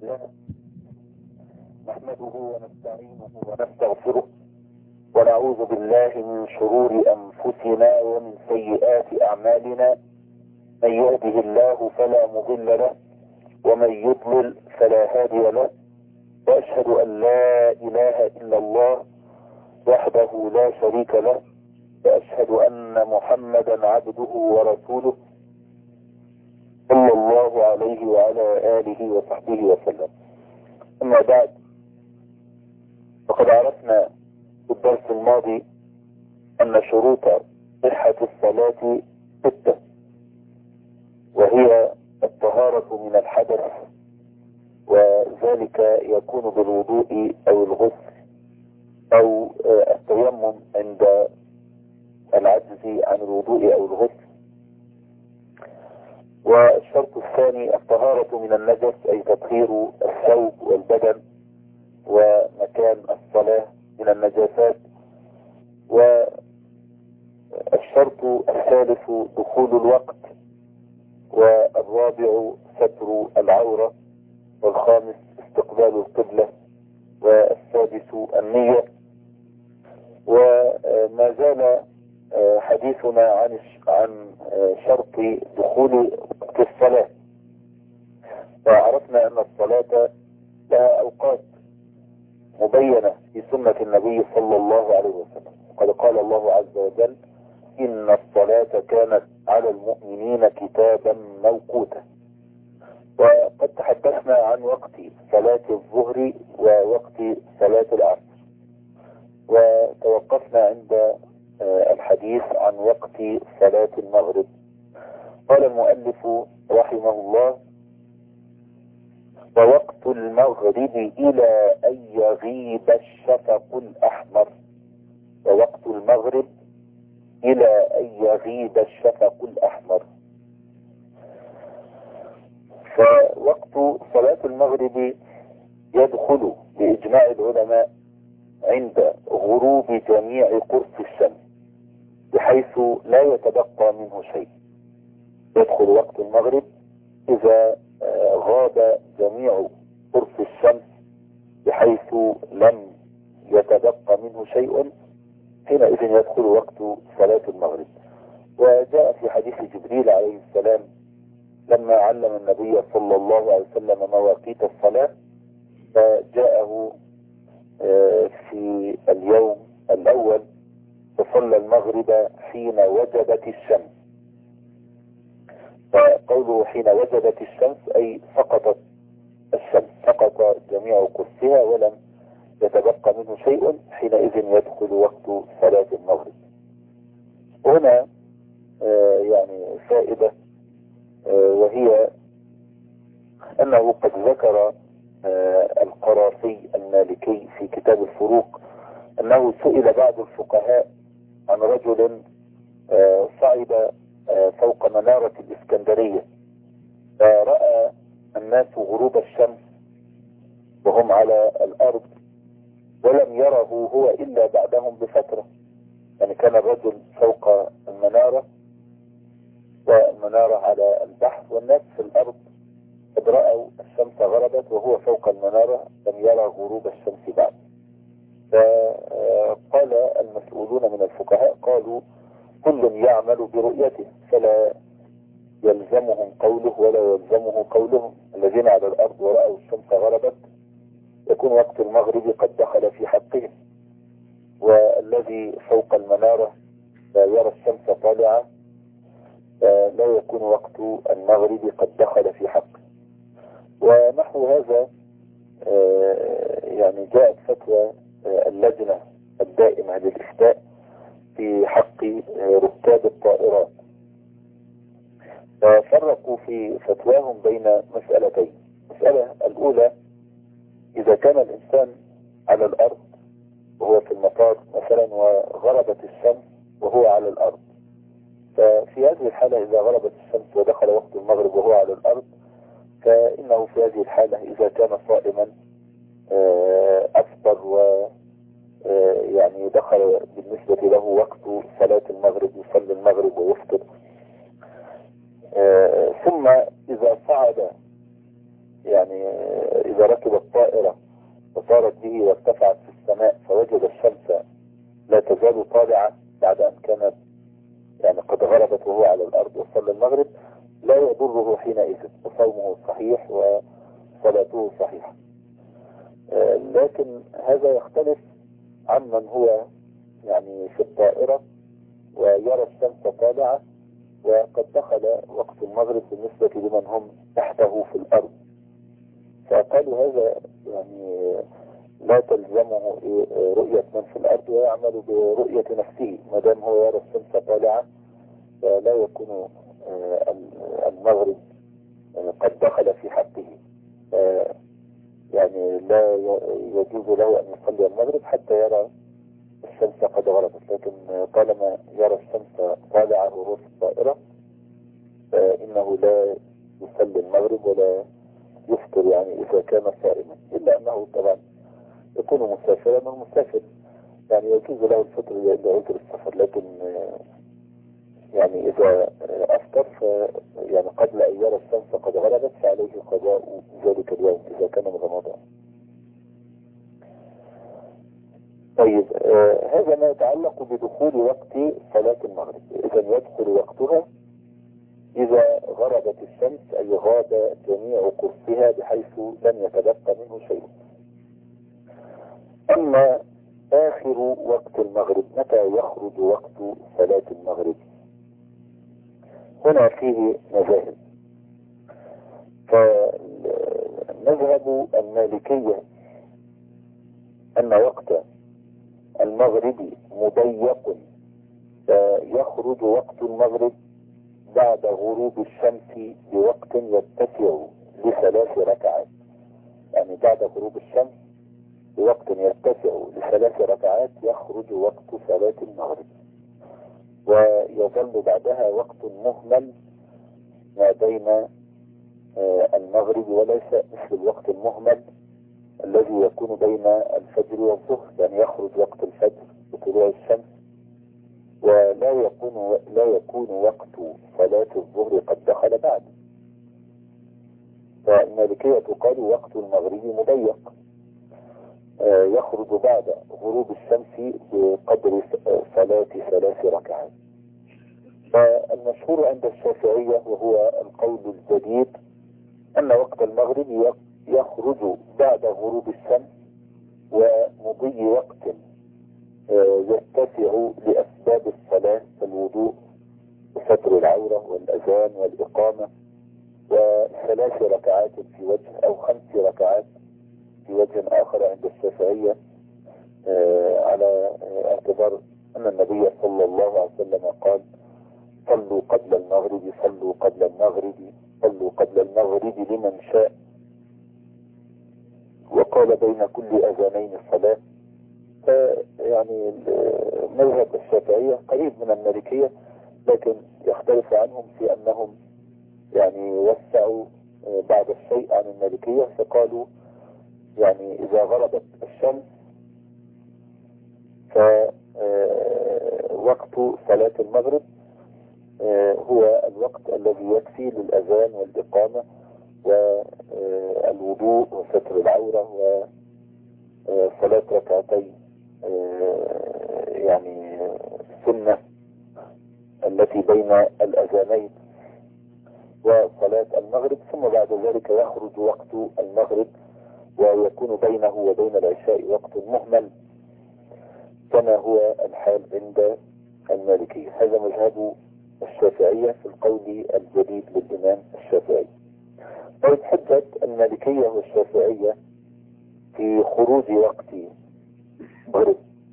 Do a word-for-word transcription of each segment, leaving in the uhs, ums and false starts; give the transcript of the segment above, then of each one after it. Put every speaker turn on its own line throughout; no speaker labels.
لله نحمده ونستعينه ونستغفره ونعوذ بالله من شرور أنفسنا ومن سيئات أعمالنا. من يهده الله فلا مضل له ومن يضلل فلا هادي له، وأشهد أن لا إله إلا الله وحده لا شريك له، وأشهد أن محمدا عبده ورسوله صلى الله عليه وعلى آله وصحبه وسلم. أما بعد، فقد عرفنا في الدرس الماضي أن شروط صحة الصلاة ستة، وهي الطهارة من الحدث، وذلك يكون بالوضوء أو الغسل أو التيمم عند العجز عن الوضوء أو الغسل. والشرط الثاني الطهارة من النجس، أي تطهير الثوب والبدن ومكان الصلاة من النجاسات. والشرط الثالث دخول الوقت، والرابع ستر العورة، والخامس استقبال القبلة، والسادس النية. وما زال حديثنا عن عن شرط دخول وقت الصلاة، وعرفنا أن الصلاة لها أوقات مبينة في سنة النبي صلى الله عليه وسلم. قد قال الله عز وجل: إن الصلاة كانت على المؤمنين كتابا موقوتا. وقد تحدثنا عن وقت صلاة الظهر ووقت صلاة العصر، وتوقفنا عند الحديث عن وقت صلاة المغرب. قال المؤلف رحمه الله: ووقت المغرب إلى أن يغيب الشفق الأحمر. ووقت المغرب إلى أن يغيب الشفق الأحمر. فوقت صلاة المغرب يدخل بإجماع العلماء عند غروب جميع قرص الشمس، بحيث لا يتبقى منه شيء. يدخل وقت المغرب إذا غاب جميع قرص الشمس بحيث لم يتبقى منه شيء، حينئذ يدخل وقت صلاة المغرب. وجاء في حديث جبريل عليه السلام لما علم النبي صلى الله عليه وسلم مواقيت الصلاة، فجاءه في اليوم الأول فصلى المغرب حين وجبت الشمس. فقوله حين وجبت الشمس أي سقطت الشمس، سقط جميع قرصها ولم يتبقى منه شيء، حينئذ يدخل وقت صلاة المغرب. هنا آه يعني فائدة، آه وهي أنه قد ذكر آه القرافي المالكي في كتاب الفروق أنه سئل بعض الفقهاء عن رجل آه صعد آه فوق منارة الإسكندرية، فرأى الناس غروب الشمس وهم على الأرض، ولم يره هو إلا بعدهم بفترة. يعني كان الرجل فوق المنارة، والمنارة على البحر، والناس في الأرض قد رأوا الشمس غربت وهو فوق المنارة لم يرى غروب الشمس بعد. فقال المسؤولون من الفقهاء قالوا: كل يعمل برؤيته، فلا يلزمهم قوله ولا يلزمه قولهم. الذين على الأرض ورأوا الشمس غربت يكون وقت المغرب قد دخل في حقهم، والذي فوق المنارة لا يرى الشمس طالعة لا يكون وقت المغرب قد دخل في حقه. ونحو هذا يعني جاءت فتوى اللجنة الدائمة للإفتاء في حق ركاب الطائرات، ففرقوا في فتواهم بين مسألتين. المسألة الأولى: إذا كان الإنسان على الأرض وهو في المطار مثلا وغربت الشمس وهو على الأرض، ففي هذه الحالة إذا غربت الشمس ودخل وقت المغرب وهو على الأرض، فإنه في هذه الحالة إذا كان صائما أفطر، و يعني دخل بالنسبة له وقت صلاة المغرب يصلي المغرب ويفطر. ثم إذا صعد يعني إذا ركب الطائرة وصارت به وارتفعت في السماء فوجد الشمس لا تزال طالعة بعد أن كانت يعني قد غربت وهو على الأرض وصلى المغرب، لا يضره حينئذ، وصومه صحيح وصلاته صحيحة. لكن هذا يختلف عمن هو يعني في الطائرة ويرى الشمس طالعة وقد دخل وقت المغرب بالنسبة لمن هم تحته في الأرض. فقالوا هذا يعني لا تلزمه رؤية من في الأرض ويعمل برؤية نفسه، ما دام هو يرى الشمس طالعة فلا يكون المغرب قد دخل في حقه، يعني لا يجوز له أن يصلي المغرب حتى يرى الشمس قد غربت. لكن طالما يرى الشمس طالعة وهو في الطائرة فإنه لا يصلي المغرب ولا يفطر يعني إذا كان صائما، إلا أنه طبعا يكون مسافرا، والمسافر يعني يجوز له الفطر لعذر السفر، لكن يعني إذا أفطر ف يعني قبل أن يرى الشمس قد غربت فعليه قضاء ذلك اليوم إذا كان من رمضان. طيب آه هذا ما يتعلق بدخول وقت صلاة المغرب. إذا يدخل وقتها إذا غربت الشمس، أي غاب جميع قرصها بحيث لم يتبقى منه شيء. أما آخر وقت المغرب، متى يخرج وقت صلاة المغرب؟ هنا فيه مذاهب. فمذهب المالكية أن وقت المغرب مضيق، فيخرج وقت المغرب بعد غروب الشمس بوقت يتسع لثلاث ركعات، يعني بعد غروب الشمس بوقت يتسع لثلاث ركعات يخرج وقت صلاة المغرب، ويظل بعدها وقت مهمل ما بين المغرب وليس مثل الوقت المهمل الذي يكون بين الفجر والظهر، يعني يخرج وقت الفجر بطلوع الشمس ولا يكون لا يكون وقت صلاة الظهر قد دخل بعد. فالمالكية قال وقت المغرب مضيق، يخرج بعد غروب الشمس بقدر صلاة ثلاث ركعات. فالمشهور عند الشافعية وهو القول الجديد أن وقت المغرب يخرج بعد غروب الشمس ومضي وقت يتسع لأسباب الصلاة كالوضوء وستر العورة والأذان والإقامة، وثلاث ركعات في وجه أو خمس ركعات في وجه آخر عند الشافعية، على اعتبار أن النبي صلى الله عليه وسلم قال صلوا قبل المغرب صلوا قبل المغرب صلوا قبل المغرب لمن شاء، وقال بين كل أذانين صلاة. فيعني مذهب الشافعية قريب من المالكية، لكن يختلف عنهم في أنهم يعني وسعوا بعض الشيء عن المالكية، فقالوا يعني إذا غربت الشمس فوقت صلاة المغرب هو الوقت الذي يكفي للأذان والإقامة والوضوء وستر العورة وصلاة ركعتي يعني السنة التي بين الأذانين وصلاة المغرب، ثم بعد ذلك يخرج وقت المغرب ويكون بينه وبين العشاء وقت مهمل كما هو الحال عند المالكية. هذا مذهب الشافعية في القول الجديد للإمام الشافعي. طيب حجة المالكية والشافعية في خروج وقت المغرب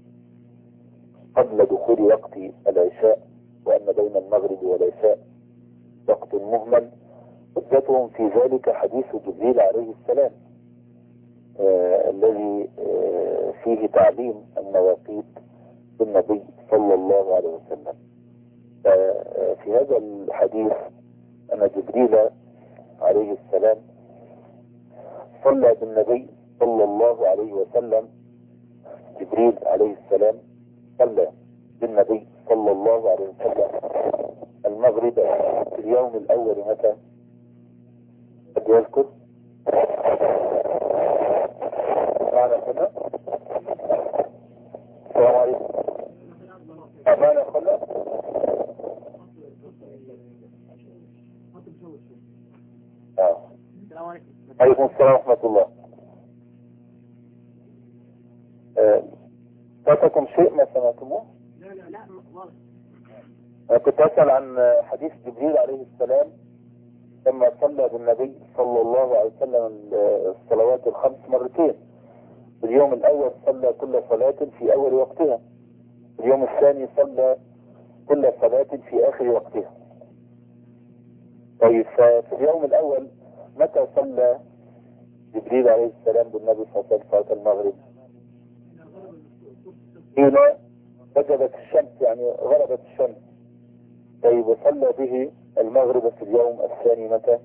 قبل دخول وقت العشاء وأن بين المغرب والعشاء وقت مهمل، حجتهم في ذلك حديث جبريل عليه السلام آه الذي آه فيه تعليم المواقيت بالنبي صلى الله عليه وسلم. آه في هذا الحديث أن جبريل عليه السلام صلى بالنبي صلى الله عليه وسلم، جبريل عليه السلام صلى بالنبي صلى الله عليه وسلم المغرب في اليوم الأول متى؟ قد يذكر معنا كنا السلام عليكم. معنا كنا اه عليكم السلام ورحمة الله. فاتكم شيء ما سمعتموه؟
لا لا لا واضح.
أنا كنت أسأل عن حديث جبريل عليه السلام لما صلى بالنبي صلى الله عليه وسلم الصلوات الخمس مرتين. في اليوم الأول صلى كل صلاة في أول وقتها، في اليوم الثاني صلى كل صلاة في آخر وقتها. طيب ففي اليوم الأول متى صلى جبريل عليه السلام بالنبي صلى الله عليه وسلم صلاة المغرب؟ حين وجبت الشمس، يعني غربت الشمس. طيب وصلى به المغرب في اليوم الثاني متى؟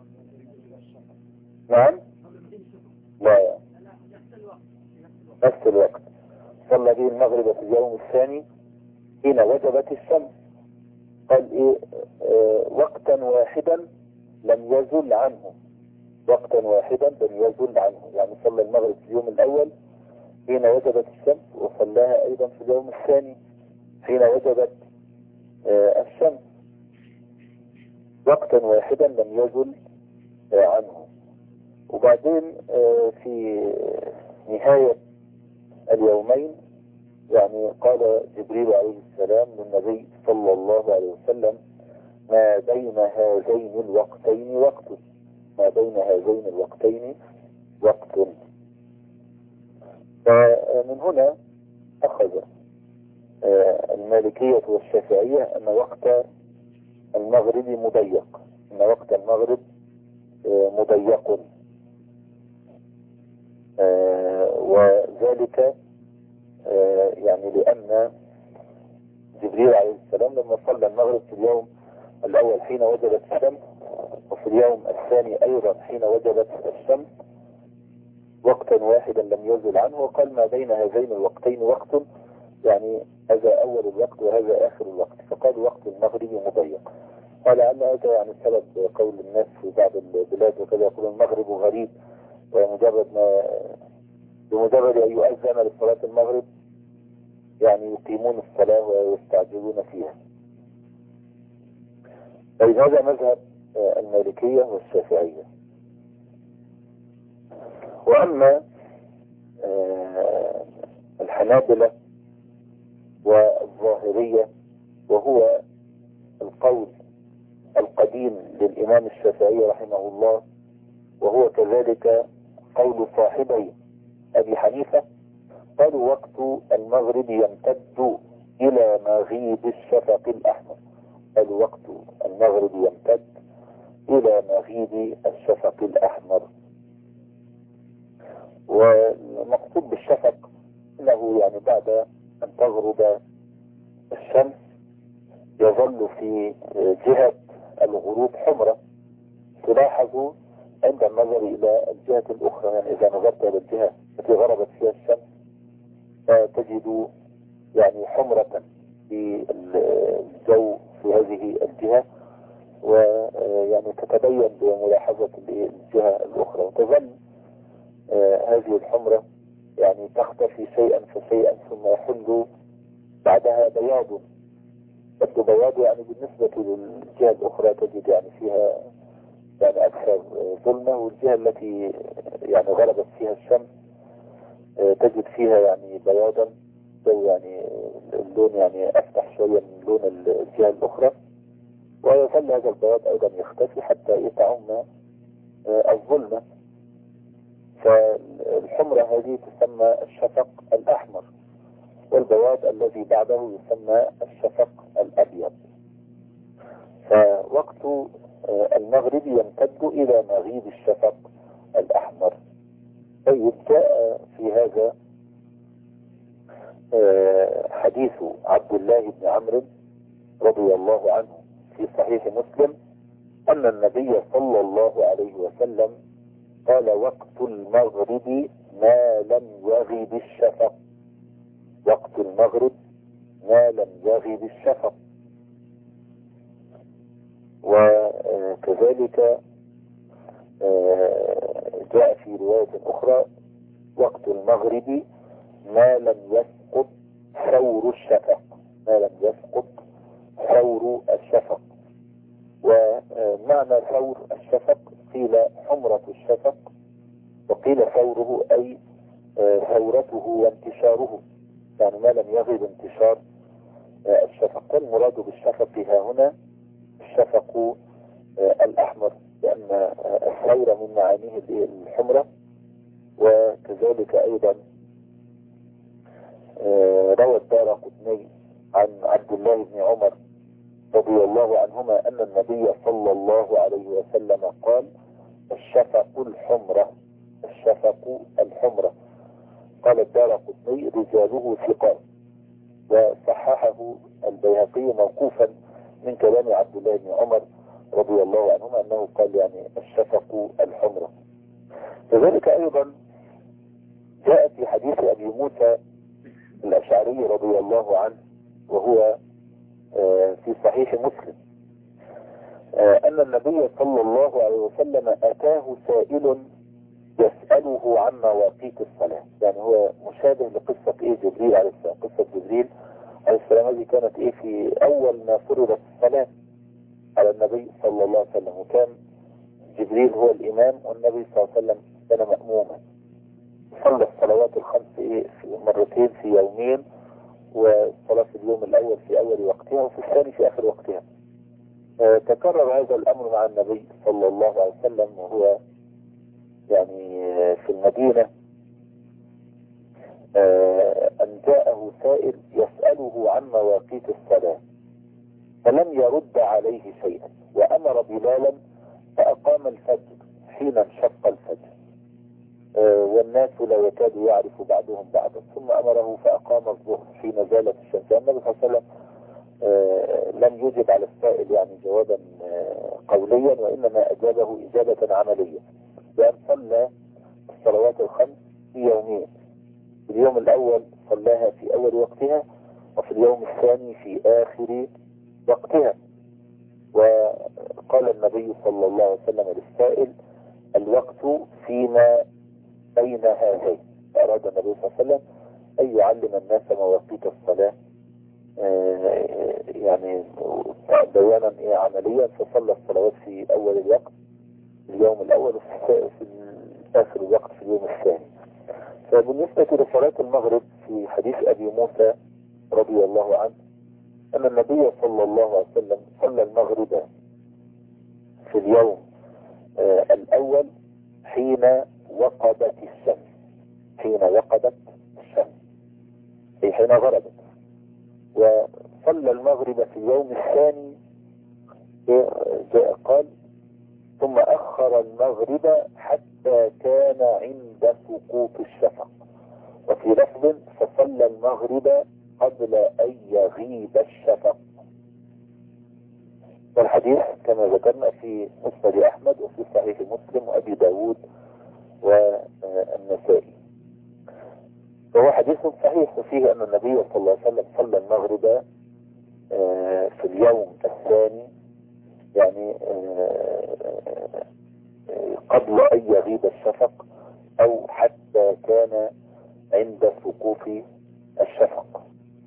نعم؟ لا، نفس الوقت. صلى به المغرب في اليوم الثاني حين وجبت الشمس. قال ايه؟ آه وقتا واحدا لم يزل عنه، وقتا واحدا لم يزل عنه. يعني صلى المغرب في اليوم الاول حين وجبت الشمس، وصلاها ايضا في اليوم الثاني حين وجبت آه الشمس، وقتا واحدا لم يزل آه عنه. وبعدين آه في نهاية اليومين يعني قال جبريل عليه السلام للنبي صلى الله عليه وسلم: ما بين هذين الوقتين وقت، ما بين هذين الوقتين وقت. فمن هنا أخذ المالكية والشافعية أن وقت المغرب مضيق، أن وقت المغرب مضيق، وذلك يعني لأن جبريل عليه السلام لما صلى المغرب في اليوم الأول حين وجبت الشمس، وفي اليوم الثاني أيضا حين وجبت الشمس، وقتا واحدا لم يزل عنه. وقال ما بين هذين الوقتين وقت، يعني هذا أول الوقت وهذا آخر الوقت، فقال وقت المغرب مضيق. ولعل هذا يعني سبب قول الناس في بعض البلاد وكذا يقولون المغرب غريب، ومجرد ما بمجرد أن يؤذن لصلاة المغرب يعني يقيمون الصلاة ويستعجلون فيها. طيب هذا مذهب المالكية والشافعية. وأما الحنابلة والظاهرية، وهو القول القديم للإمام الشافعي رحمه الله، وهو كذلك قول صاحبي أبي حنيفة، قالوا وقت المغرب يمتد إلى مغيب الشفق الأحمر. قالوا وقت المغرب يمتد إلى مغيب الشفق الأحمر. والمقصود بالشفق أنه يعني بعد أن تغرب الشمس يظل في جهة الغروب حمرة، تلاحظ عند النظر إلى الجهة الأخرى. يعني إذا نظرت إلى الجهة التي غربت فيها الشمس فتجد يعني حمرة في الجو في هذه الجهة، ويعني تتبين بملاحظة الجهة الأخرى، وتظل هذه الحمرة يعني تختفي شيئا فشيئا، ثم يحل بعدها بياض. يبدو بياض يعني بالنسبة للجهة الأخرى تجد يعني فيها يعني أكثر ظلمة، والجهة التي يعني غربت فيها الشمس تجد فيها يعني بياضا، يعني اللون يعني أفتح شوية من لون الجهة الأخرى، ويظل هذا البياض أيضا يختفي حتى تعم الظلمة. فالحمرة هذه تسمى الشفق الأحمر، والبياض الذي بعده يسمى الشفق الأبيض. فوقت المغرب يمتد إلى مغيب الشفق الأحمر. طيب جاء في هذا حديث عبد الله بن عمرو رضي الله عنه في صحيح مسلم أن النبي صلى الله عليه وسلم قال وقت المغرب ما لم يغب الشفق، وقت المغرب ما لم يغب الشفق. جاء في رواية أخرى وقت المغرب ما لم يسقط ثور الشفق، ما لم يسقط ثور الشفق. ومعنى ثور الشفق قيل حمرة الشفق، وقيل ثوره أي ثورته وانتشاره، يعني ما لم يغب انتشار الشفق. والمراد بالشفق ها هنا الشفق الأحمر، لأن الثورة من معانيه الحمرة. وكذلك أيضا روى الدارقطني عن عبد الله بن عمر رضي الله عنهما أن النبي صلى الله عليه وسلم قال: الشفق الحمرة، الشفق الحمرة. قال الدارقطني: رجاله ثقات. وصححه البيهقي موقوفا من كلام عبد الله بن عمر رضي الله عنهما أنه قال يعني الشفق الحمرة. كذلك أيضا جاء في حديث أبي موسى الأشعري رضي الله عنه، وهو في صحيح مسلم، أن النبي صلى الله عليه وسلم أتاه سائل يسأله عن مواقيت الصلاة. يعني هو مشابه لقصة إيه جبريل عليه السلام. قصة جبريل عليه السلام هذه كانت إيه في أول ما فرضت الصلاة على النبي صلى الله عليه وسلم، وكان جبريل هو الإمام والنبي صلى الله عليه وسلم كان مأموما. صلى الصلوات الخمس إيه في مرتين في يومين، والصلاة في اليوم الأول في أول وقتها وفي الثاني في آخر وقتها. آه تكرر هذا الأمر مع النبي صلى الله عليه وسلم وهو يعني آه في المدينة، آه أن جاءه سائل يسأله عن مواقيت الصلاة فلم يرد عليه شيئا، وأمر بلالا فأقام الفجر حين انشق الفجر، آه والناس لا يكاد يعرف بعضهم بعضا، ثم أمره فأقام الظهر حين زالت الشمس. النبي صلى الله عليه وسلم آه لم يجب على السائل يعني جوابا آه قوليا، وإنما أجابه إجابة عملية، بأن صلى الصلوات الخمس في يومين. في اليوم الأول صلاها في أول وقتها، وفي اليوم الثاني في آخر وقتها. وقال النبي صلى الله عليه وسلم للسائل: الوقت فيما بين هذين. فأراد النبي صلى الله عليه وسلم أن يعلم الناس مواقيت الصلاة يعني بيانا إيه عمليا. فصلى الصلوات في أول الوقت في اليوم الأول، وفي آخر الوقت في اليوم الثاني. فبالنسبة لصلاة المغرب في حديث أبي موسى رضي الله عنه أن النبي صلى الله عليه وسلم صلى المغرب في اليوم آه الأول حين وقبت الشمس، حين وقبت الشمس أي حين غربت. وصلى المغرب في اليوم الثاني جاء قال: ثم أخر المغرب حتى كان عند سقوط الشفق. وفي لفظ: فصلى المغرب قبل أن يغيب الشفق. والحديث كما ذكرنا في مسند أحمد وفي صحيح مسلم وأبي داود والنسائي. فهو حديث صحيح، وفيه أن النبي صلى الله عليه وسلم صلى المغرب في اليوم الثاني، يعني قبل أن يغيب الشفق أو حتى كان عند سقوط الشفق.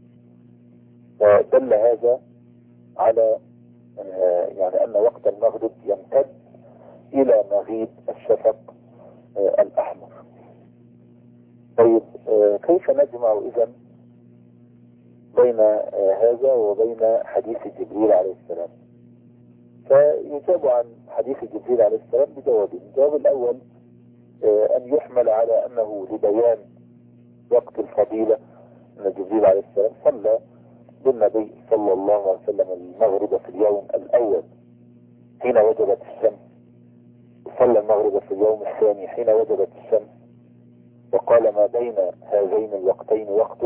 ودل هذا على يعني أن وقت المغرب يمتد إلى مغيب الشفق الأحمر. طيب كيف نجمع إذن بين هذا وبين حديث جبريل عليه السلام؟ فيجاب عن حديث جبريل عليه السلام بجوابين. الجواب الأول أن يحمل على أنه لبيان وقت الفضيلة، أن جبريل عليه السلام صلى بالنبي صلى الله عليه وسلم المغرب في اليوم الأول حين وجبت الشمس، وصلى المغرب في اليوم الثاني حين وجبت الشمس، وقال: ما بين هذين الوقتين وقت.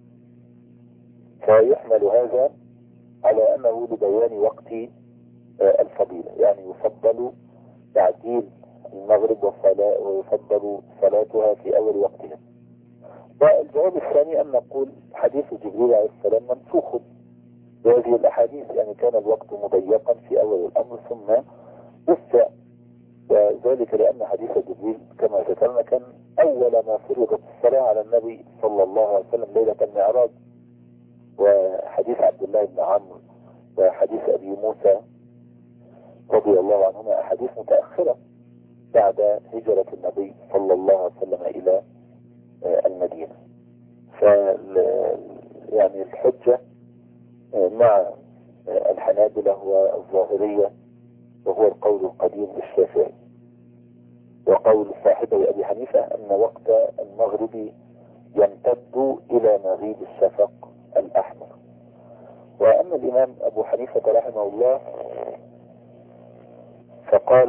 فيحمل هذا على أنه لبيان وقت الفضيلة، يعني يفضل تعجيل المغرب وصلاة ويفضل صلاتها في أول وقتها. والجواب الثاني أن نقول حديث جبريل عليه السلام منسوخ بهذه الأحاديث، يعني كان الوقت مضيقا في أول الأمر ثم وسع وذلك لأن حديث جبريل كما ذكرنا كان أول ما فرضت الصلاة على النبي صلى الله عليه وسلم ليلة المعراج. وحديث عبد الله بن عمرو وحديث أبي موسى رضي الله عنهما أحاديث متأخرة بعد هجرة النبي صلى الله عليه وسلم إلى المدينة. ف يعني الحجة مع الحنابلة والظاهرية وهو القول القديم للشافعي، وقول صاحبي أبي حنيفة أن وقت المغرب يمتد إلى مغيب الشفق الأحمر. وأما الإمام أبو حنيفة رحمه الله فقال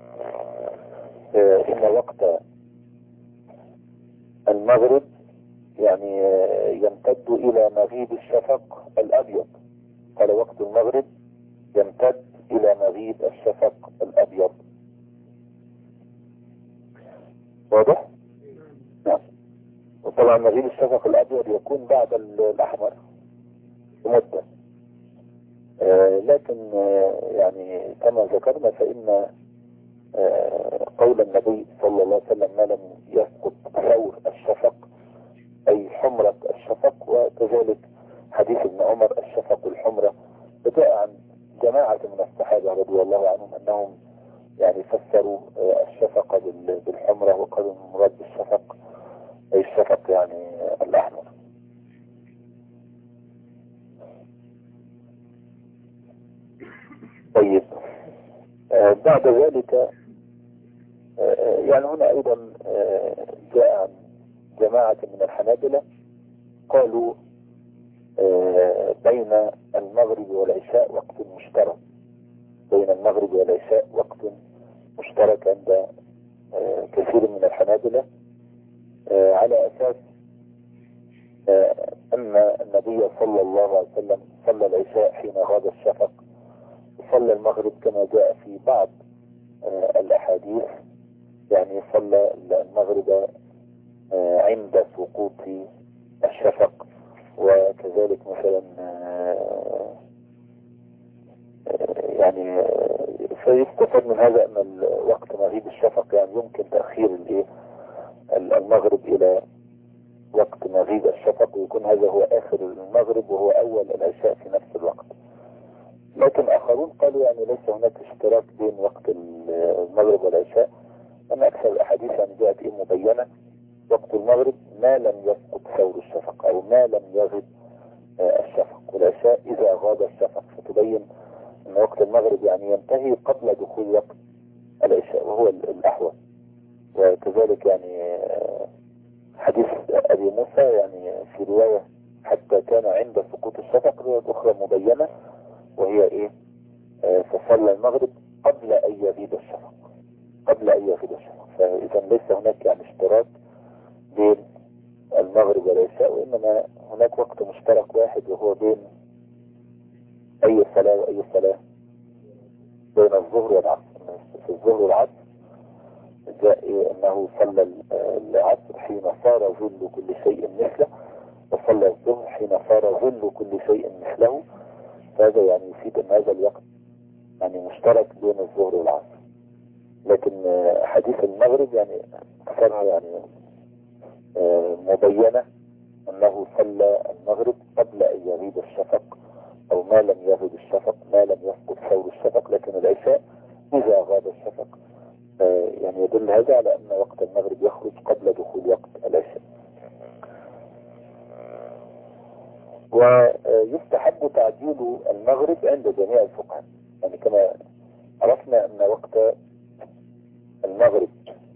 إن وقت المغرب يعني يمتد إلى مغيب الشفق الأبيض. قال وقت المغرب يمتد إلى مغيب الشفق الأبيض. واضح؟ نعم. وطبعا مغيب الشفق الأبيض يكون بعد الأحمر بمدة، آه لكن آه يعني كما ذكرنا فإن آه قول النبي صلى الله عليه وسلم ما لم يسقط ثور الشفق أي حمرة الشفق، وكذلك حديث ابن عمر الشفق الحمرة، وجاء عن جماعة من الصحابة رضي الله عنهم أنهم يعني فسروا الشفق بالحمرة وقالوا المراد بالشفق أي الشفق يعني الأحمر. طيب آه بعد ذلك آه يعني هنا أيضا آه جاء عن جماعة من الحنابلة قالوا آه بين المغرب والعشاء وقت مشترك، بين المغرب والعشاء وقت مشترك عند آه كثير من الحنابلة، آه على أساس آه أن النبي صلى الله عليه وسلم صلى العشاء حين غاب الشفق، وصلى المغرب كما جاء في بعض آه الأحاديث، يعني صلى المغرب آه عند سقوط الشفق. وكذلك مثلا آه يعني فيستفاد من هذا ان وقت مغيب الشفق يعني يمكن تأخير الايه المغرب الى وقت مغيب الشفق، ويكون هذا هو اخر المغرب وهو اول العشاء في نفس الوقت. لكن اخرون قالوا يعني ليس هناك اشتراك بين وقت المغرب والعشاء، ان اكثر الاحاديث يعني جاءت ايه مبينة وقت المغرب ما لم يسقط ثور الشفق او ما لم يغب الشفق، والعشاء اذا غاب الشفق، فتبين ان وقت المغرب يعني ينتهي قبل دخول وقت العشاء وهو الاحوط. وكذلك يعني حديث ابي موسى يعني في رواية حتى كان عند سقوط الشفق، رواية اخرى مبينة وهي ايه فصلى المغرب قبل ان يغيب الشفق، قبل ان يغيب الشفق. فاذا ليس هناك يعني اشتراك بين المغرب والعشاء، وانما هناك وقت مشترك واحد وهو بين اي صلاة واي صلاة، بين الظهر والعصر. في الظهر والعصر جاء إيه انه صلى العصر حين صار ظل كل شيء مثله، وصلى الظهر حين صار ظل كل شيء مثله. فهذا يعني يفيد ان هذا الوقت يعني مشترك بين الظهر والعصر. لكن حديث المغرب يعني اكثرها يعني مبينة انه صلى المغرب قبل ان يغيب الشفق او ما لم يغيب الشفق، ما لم يسقط ثور الشفق. لكن العشاء اذا غاب الشفق يعني يدل هذا على ان وقت المغرب يخرج قبل دخول وقت العشاء. ويستحب تعجيل المغرب عند جميع الفقهاء، يعني كما عرفنا ان وقت المغرب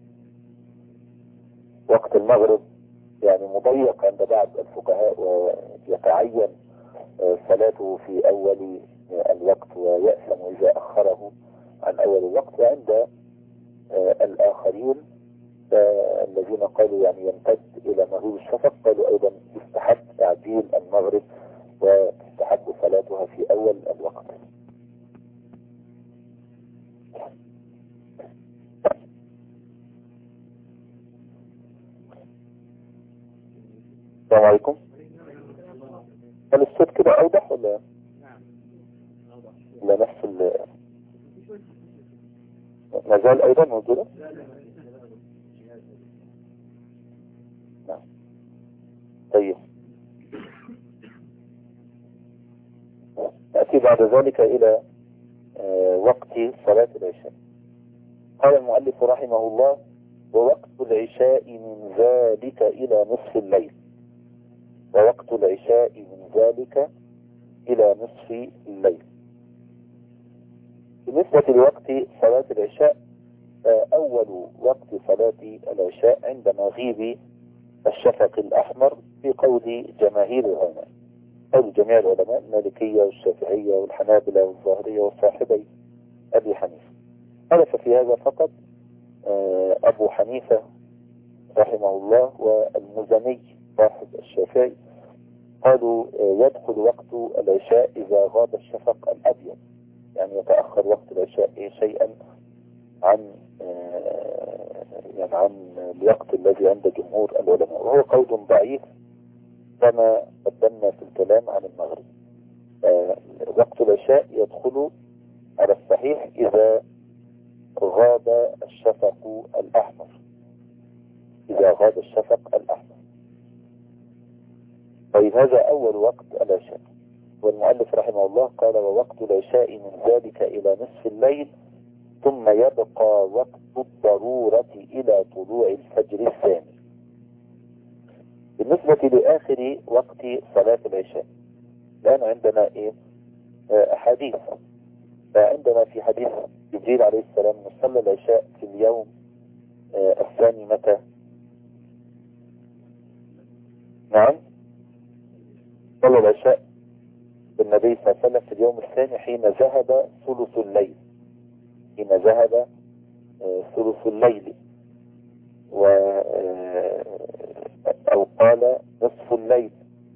وقت المغرب يعني مضيق عند بعض الفقهاء، ويتعين صلاته في اول الوقت ويأثم اذا اخره عن اول الوقت. وعند الاخرين الذين قالوا يعني يمتد الى مغيب الشفق قالوا ايضا يستحب تعجيل المغرب وتستحب صلاتها في اول الوقت. السلام عليكم. هل الصوت كده اوضح ولا؟ لا نفس ال ما زال أيضا موجودة؟ نعم. طيب، نأتي بعد ذلك إلى وقت صلاة العشاء. قال المؤلف رحمه الله: ووقت العشاء من ذلك إلى نصف الليل. ووقت العشاء من ذلك إلى نصف الليل. بالنسبة لوقت صلاة العشاء، أول وقت صلاة العشاء عند مغيب الشفق الأحمر في قول جماهير العلماء، قول جميع العلماء المالكية والشافعية والحنابلة والظاهرية وصاحبي أبي حنيفة. خلف في هذا فقط أبو حنيفة رحمه الله والمزني صاحب الشافعي، قالوا يدخل وقت العشاء إذا غاب الشفق الأبيض، يعني يتأخر وقت العشاء شيئا عن يعني عن الوقت الذي عند جمهور العلماء، وهو قول ضعيف كما قدمنا في الكلام عن المغرب. وقت العشاء يدخل على الصحيح إذا غاب الشفق الأحمر، إذا غاب الشفق الأحمر. طيب، هذا أول وقت العشاء. والمؤلف رحمه الله قال: ووقت العشاء من ذلك إلى نصف الليل، ثم يبقى وقت الضرورة إلى طلوع الفجر الثاني. بالنسبة لآخر وقت صلاة العشاء، الآن عندنا إيه؟ أحاديث. فعندنا في حديث جبريل عليه السلام: نصلي العشاء في اليوم الثاني متى؟ نعم، صلى العشاء بالنبي صلى الله عليه وسلم في اليوم الثاني حين ذهب ثلث الليل، حين ذهب ثلث الليل، و أو قال نصف الليل.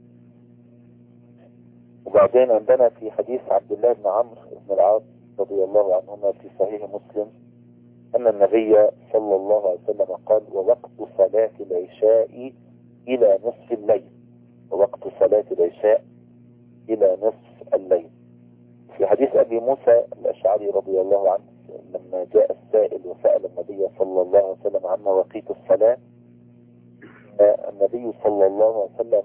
وبعدين عندنا في حديث عبد الله بن عمرو بن العاص رضي الله عنهما في صحيح مسلم أن النبي صلى الله عليه وسلم قال: ووقت صلاة العشاء إلى نصف الليل. ووقت صلاة العشاء إلى نصف الليل. في حديث أبي موسى الأشعري رضي الله عنه لما جاء السائل وسأل النبي صلى الله عليه وسلم عن مواقيت الصلاة، النبي صلى الله عليه وسلم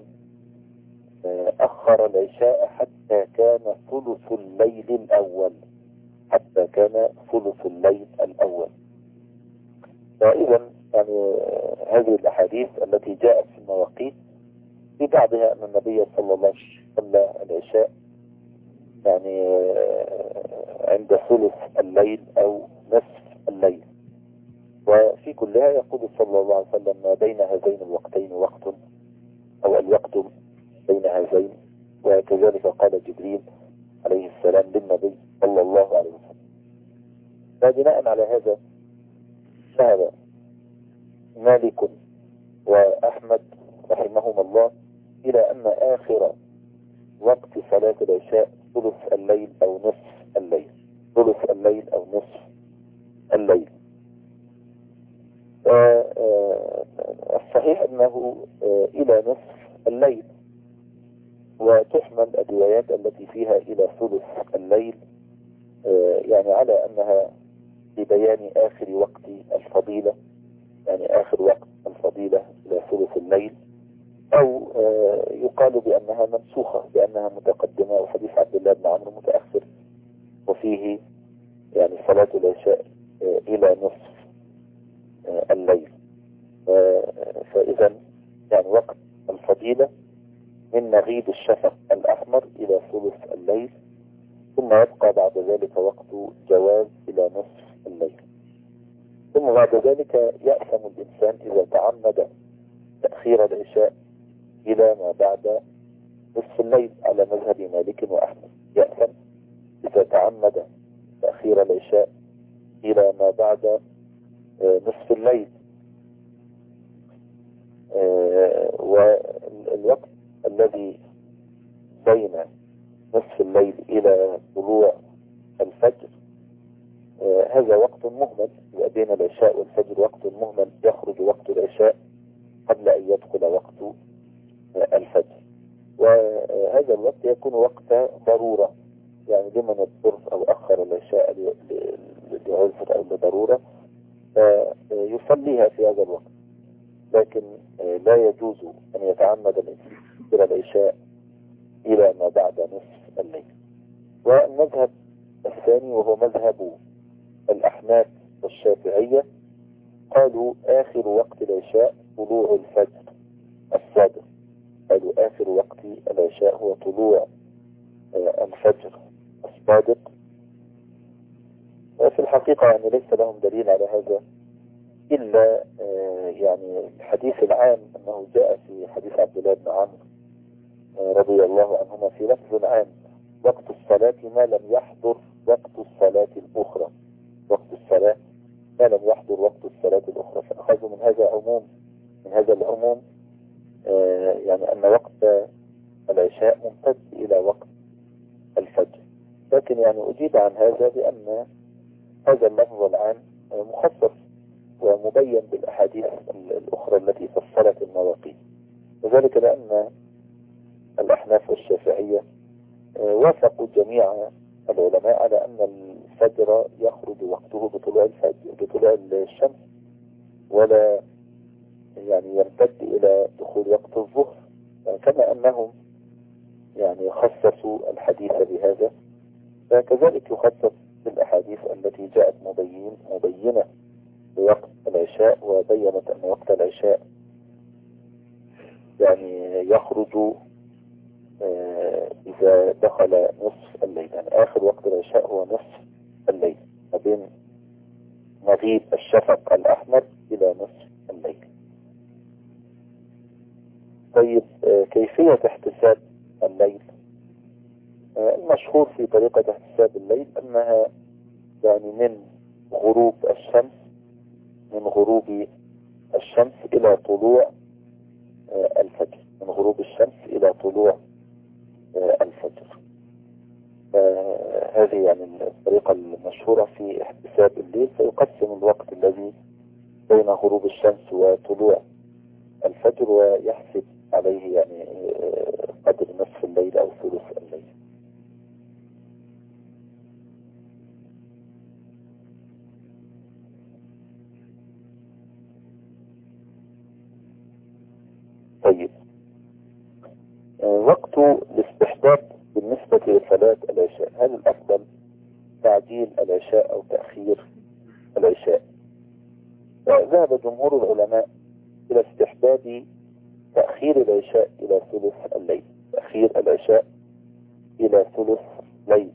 أخر العشاء حتى كان ثلث الليل الأول، حتى كان ثلث الليل الأول. فإذا يعني هذه الأحاديث التي جاءت في المواقيت، في بعضها أن النبي صلى الله عليه وسلم صلى العشاء يعني عند ثلث الليل أو نصف الليل، وفي كلها يقول صلى الله عليه وسلم: ما بين هذين الوقتين وقت، أو الوقت بين هذين. وكذلك قال جبريل عليه السلام للنبي صلى الله عليه وسلم. فبناء على هذا ذهب مالك وأحمد رحمهما الله إلى أن آخر وقت صلاة العشاء ثلث الليل أو نصف الليل، ثلث الليل أو نصف الليل. الصحيح أنه إلى نصف الليل، وتحمل الروايات التي فيها إلى ثلث الليل يعني على أنها لبيان آخر وقت الفضيلة، يعني آخر وقت الفضيلة إلى ثلث الليل، أو يقال بأنها منسوخة بأنها متقدمة، وحديث عبد الله بن عمرو متأخر وفيه يعني صلاة العشاء إلى نصف الليل. فإذا يعني وقت الفضيلة من مغيب الشفق الأحمر إلى ثلث الليل، ثم يبقى بعد ذلك وقت جواز إلى نصف الليل. ثم بعد ذلك يأثم الإنسان إذا تعمد تأخير العشاء إلى ما بعد نصف الليل على مذهب مالك وأحمد. يأثم إذا تعمد تأخير العشاء إلى ما بعد نصف الليل. والوقت الذي بين نصف الليل إلى طلوع الفجر هذا وقت مهمل، بين العشاء والفجر وقت مهمل، يخرج وقت العشاء قبل أن يدخل وقت الفجر. وهذا الوقت يكون وقت ضرورة، يعني لمن يضطر أو أخر العشاء لعذر أو لضرورة فيصليها في هذا الوقت، لكن لا يجوز أن يتعمد الإنسان إلى العشاء إلى ما بعد نصف الليل. والمذهب الثاني وهو مذهب الأحناف والشافعية قالوا آخر وقت العشاء طلوع الفجر الصادق. قالوا آخر وقت العشاء هو طلوع الفجر الصادق. وفي الحقيقة يعني ليس لهم دليل على هذا إلا يعني الحديث العام أنه جاء في حديث عبد الله بن عمرو رضي الله عنهما في لفظ عام: وقت الصلاة ما لم يحضر وقت الصلاة الأخرى. وقت الصلاة ما لم يحضر وقت الصلاة الأخرى. فأخذوا من هذا عموم من هذا العموم آه يعني أن وقت العشاء ممتد إلى وقت الفجر. لكن يعني أجيب عن هذا بأن هذا اللفظ العام مخصص ومبين بالأحاديث الأخرى التي فصلت المواقيت، وذلك لأن الأحناف والشافعية وافقوا جميع العلماء على أن الفجر يخرج وقته بطلوع الفجر بطلوع الشمس، ولا يعني يمتد إلى دخول وقت الظهر، كما أنهم يعني خصصوا الحديث بهذا، فكذلك يخصص بالأحاديث التي جاءت مبين مبينة بوقت العشاء، وبينت أن وقت العشاء يعني يخرج إذا دخل نصف الليل. يعني آخر وقت العشاء هو نصف الليل، ما بين مغيب الشفق الأحمر إلى نصف الليل. طيب كيفية احتساب الليل؟ المشهور في طريقة احتساب الليل أنها يعني من غروب الشمس من غروب الشمس إلى طلوع الفجر من غروب الشمس إلى طلوع الفجر. هذه يعني الطريقة المشهورة في احتساب الليل. فيقسم الوقت الذي بين غروب الشمس وطلوع الفجر ويحسب عليه يعني قدر نصف الليل أو ثلث الليل. طيب وقت الاستحباب بالنسبة لصلاة العشاء، هل الأفضل تعجيل العشاء أو تأخير العشاء؟ ذهب جمهور العلماء إلى استحباب تأخير العشاء إلى ثلث الليل تأخير العشاء إلى ثلث ليل.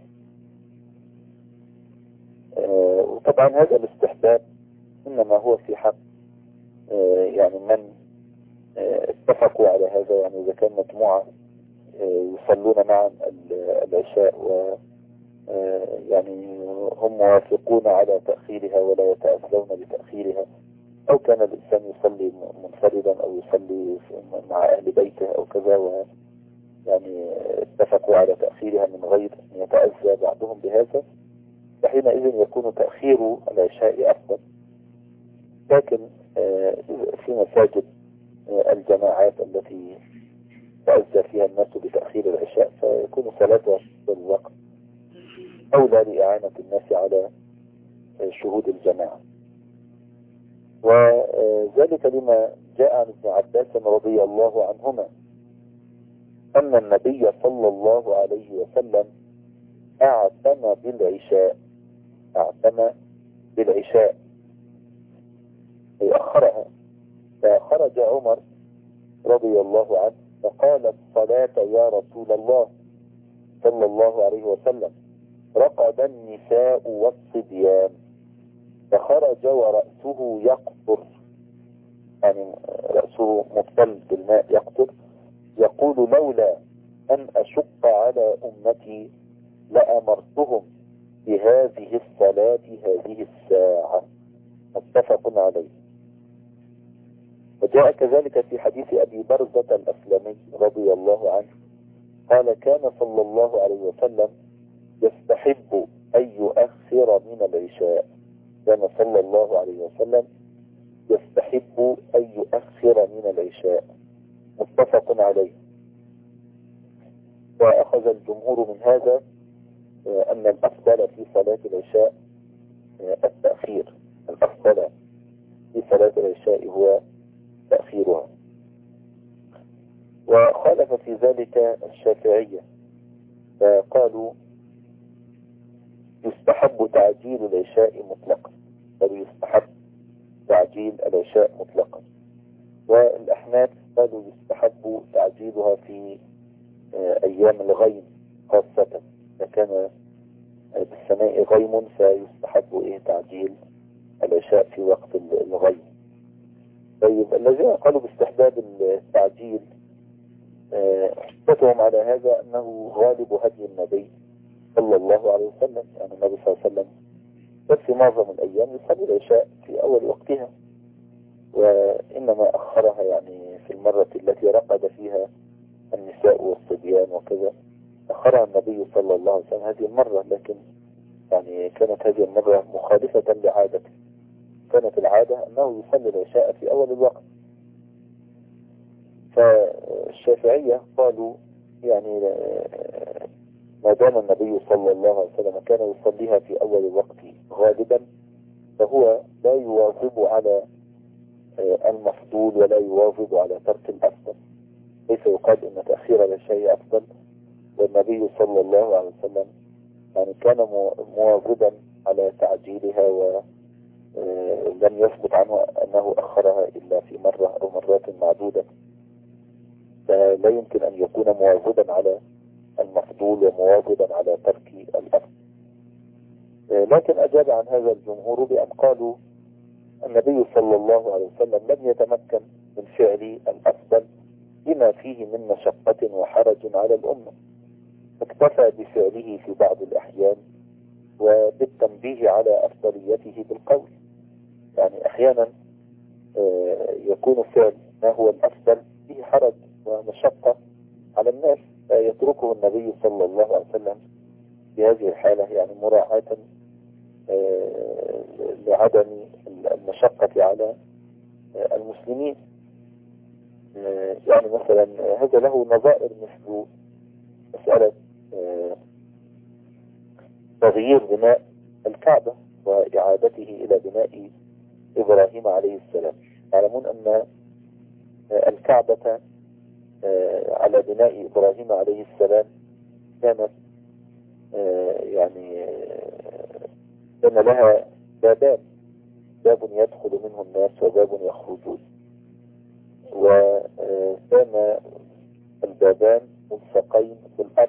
آه وطبعا هذا الاستحباب إنما هو في حق آه يعني من آه اتفقوا على هذا، يعني إذا كان مجموعة آه يصلون معا العشاء و يعني هم موافقون على تأخيرها ولا يتأذون بتأخيرها، أو كان الإنسان يصلي منفردا أو يصلي مع أهل بيته أو كذا، ويعني اتفقوا على تأخيرها من غير أن يتأذى بعضهم بهذا، فحينئذ يكون تأخير العشاء أفضل. لكن في مساجد الجماعات التي تأذى فيها الناس بتأخير العشاء فيكون صلاتها في الوقت أولى لإعانة الناس على شهود الجماعة. وذلك لما جاء عن ابن عباس رضي الله عنهما أن النبي صلى الله عليه وسلم أعتم بالعشاء أعتم بالعشاء أي أخرها، فخرج عمر رضي الله عنه فقال الصلاة يا رسول الله صلى الله عليه وسلم، رقد النساء والصبيان، فخرج ورأسه يقطر، يعني رأسه مبتل بالماء يقطر، يقول لولا أن أشق على أمتي لأمرتهم بهذه الصلاة هذه الساعة. متفق عليه. وجاء كذلك في حديث أبي برزة الأسلمي رضي الله عنه قال كان صلى الله عليه وسلم يستحب أن يؤخر من العشاء كان صلى الله عليه وسلم يستحب أن يؤخر من العشاء. متفق عليه. وأخذ الجمهور من هذا أن الأفضل في صلاة العشاء التأخير، الأفضل في صلاة العشاء هو تأخيرها. وخالف في ذلك الشافعية فقالوا يستحب تعجيل العشاء مطلقا، قالوا يستحب تعجيل العشاء مطلقا. والأحناف قالوا يستحب تعجيلها في أيام الغيم خاصة، إذا كان بالسماء غيم فيستحب إيه تعجيل العشاء في وقت الغيم. طيب الذين قالوا باستحباب التعجيل حجتهم على هذا أنه غالب هدي النبي صلى الله عليه وسلم، يعني النبي صلى الله عليه وسلم بس في معظم الأيام يصلي العشاء في أول وقتها، وإنما أخرها يعني في المرة التي رقد فيها النساء والصبيان وكذا، أخرها النبي صلى الله عليه وسلم هذه المرة، لكن يعني كانت هذه المرة مخالفة لعادته. كانت العادة أنه يصلي العشاء في أول الوقت. فالشافعية قالوا يعني ما دام النبي صلى الله عليه وسلم كان يصليها في أول الوقت غالبا، فهو لا يواظب على المفضول ولا يواظب على ترك الأفضل. ليس يقال أن تأخير العشاء أفضل، والنبي صلى الله عليه وسلم يعني كان مواظبا على تعجيلها، ولم يثبت عنه أنه أخرها إلا في مرة أو مرات معدودة، فلا يمكن أن يكون مواظبا على المفضول ومواظبا على ترك الأفضل. لكن أجاب عن هذا الجمهور بأن قالوا النبي صلى الله عليه وسلم لم يتمكن من فعل الأفضل بما فيه من مشقة وحرج على الأمة، اكتفى بفعله في بعض الأحيان وبالتنبيه على أفضليته بالقول. يعني أحيانا يكون فعل ما هو الأفضل فيه حرج ومشقة على الناس، يتركه النبي صلى الله عليه وسلم في هذه الحالة، يعني مراعاة لعدم المشقة على المسلمين. يعني مثلا هذا له نظائر مثل مسألة تغيير بناء الكعبة وإعادته إلى بناء إبراهيم عليه السلام. يعلمون أن الكعبة على بناء إبراهيم عليه السلام كانت يعني كان لها بابان، باب يدخل منه الناس وباب يخرجون، وكان البابان ملصقين بالأرض،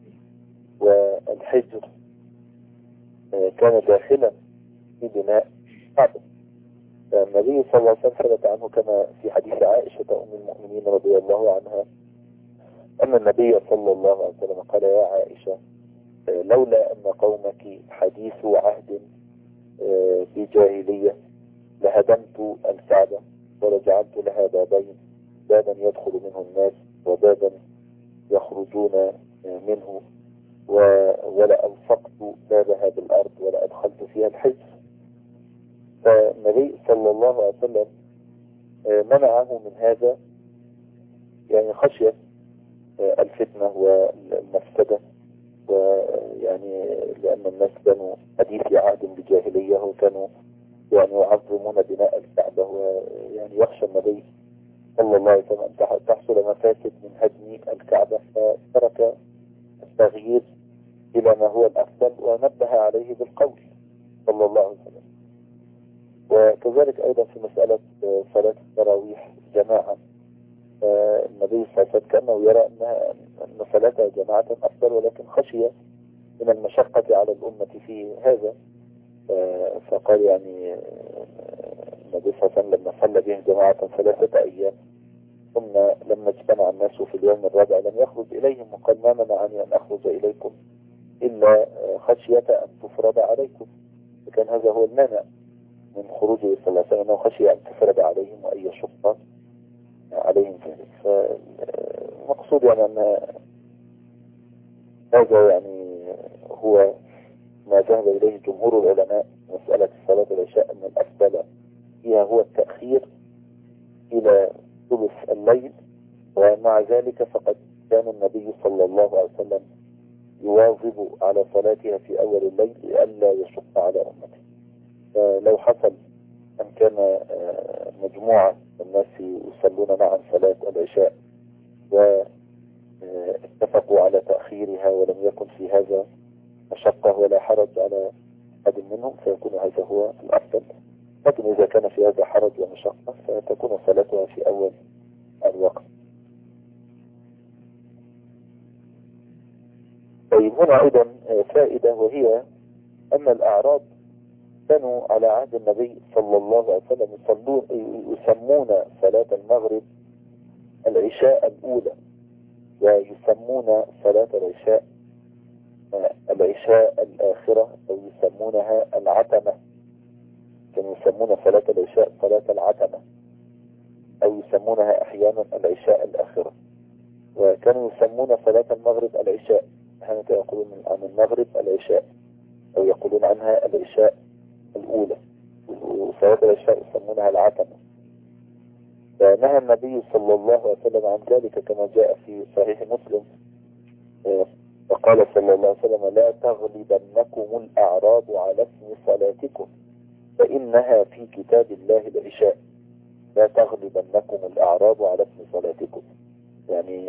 والحجر كان داخلا في بناء الكعبة. النبي صلى الله عليه وسلم ثبت عنه كما في حديث عائشة أم المؤمنين رضي الله عنها أن النبي صلى الله عليه وسلم قال يا عائشة لولا أن قومك حديث عهد بجاهلية لهدمت الكعبة ولجعلت لها بابين، بابا يدخل منه الناس وبابا يخرجون منه، ولا ألصقت بابها بالأرض ولا أدخلت فيها الحجر. فالنبي صلى الله عليه وسلم منعه من هذا يعني خشية الفتنة والمفسدة، ويعني لأن الناس كانوا حديث عهد بجاهلية وكانوا يعني يعظمون بناء الكعبة، ويعني يخشى النبي صلى الله عليه وسلم أن تحصل مفاسد من هدم الكعبة، فترك التغيير إلى ما هو الأفضل ونبه عليه بالقول صلى الله عليه وسلم. وكذلك أيضا في مسألة صلاة التراويح جماعة، النبي صلى الله عليه وسلم كأنه يرى أن صلاتها جماعة أفضل، ولكن خشية من المشقة على الأمة في هذا، فقال يعني النبي صلى الله عليه وسلم لما صلى بهم جماعة ثلاثة أيام ثم لما اجتمع الناس في اليوم الرابع لم يخرج إليهم، وقال ما منعني أن أخرج إليكم إلا خشية أن تفرض عليكم. فكان هذا هو المانع من خروجه صلى الله عليه وسلم، أنه خشية أن تفرض عليهم وأن يشق عليهم ذلك. فالمقصود يعني أن هذا يعني هو ما ذهب إليه جمهور العلماء مسألة صلاة العشاء، أن الأفضل فيها هو التأخير إلى ثلث الليل. ومع ذلك فقد كان النبي صلى الله عليه وسلم يواظب على صلاتها في أول الليل لئلا يشق على أمته. لو حصل أن كان مجموعة الناس يصلون معا صلاة العشاء واتفقوا على تأخيرها ولم يكن في هذا مشقة ولا حرج على أحد منهم فيكون هذا هو الأفضل. لكن إذا كان في هذا حرج ومشقة فتكون صلاتها في أول الوقت. طيب هنا أيضا فائدة، وهي أن الأعراب كانوا على عهد النبي صلى الله عليه وسلم يصلون يسمون صلاة المغرب العشاء الأولى، ويسمون صلاة العشاء العشاء الآخرة، أو يسمونها العتمة. كانوا يسمون صلاة العشاء صلاة العتمة، أو يسمونها أحيانا العشاء الآخرة. وكانوا يسمون صلاة المغرب العشاء، أحيانا يقولون عن المغرب العشاء، أو يقولون عنها العشاء الأولى. وصلاة العشاء يسمونها العتمة. فنهى النبي صلى الله عليه وسلم عن ذلك كما جاء في صحيح مسلم، وقال صلى الله عليه وسلم: لا تغلبنكم الأعراب على اسم صلاتكم فإنها في كتاب الله العشاء. لا تغلبنكم الأعراب على اسم صلاتكم، يعني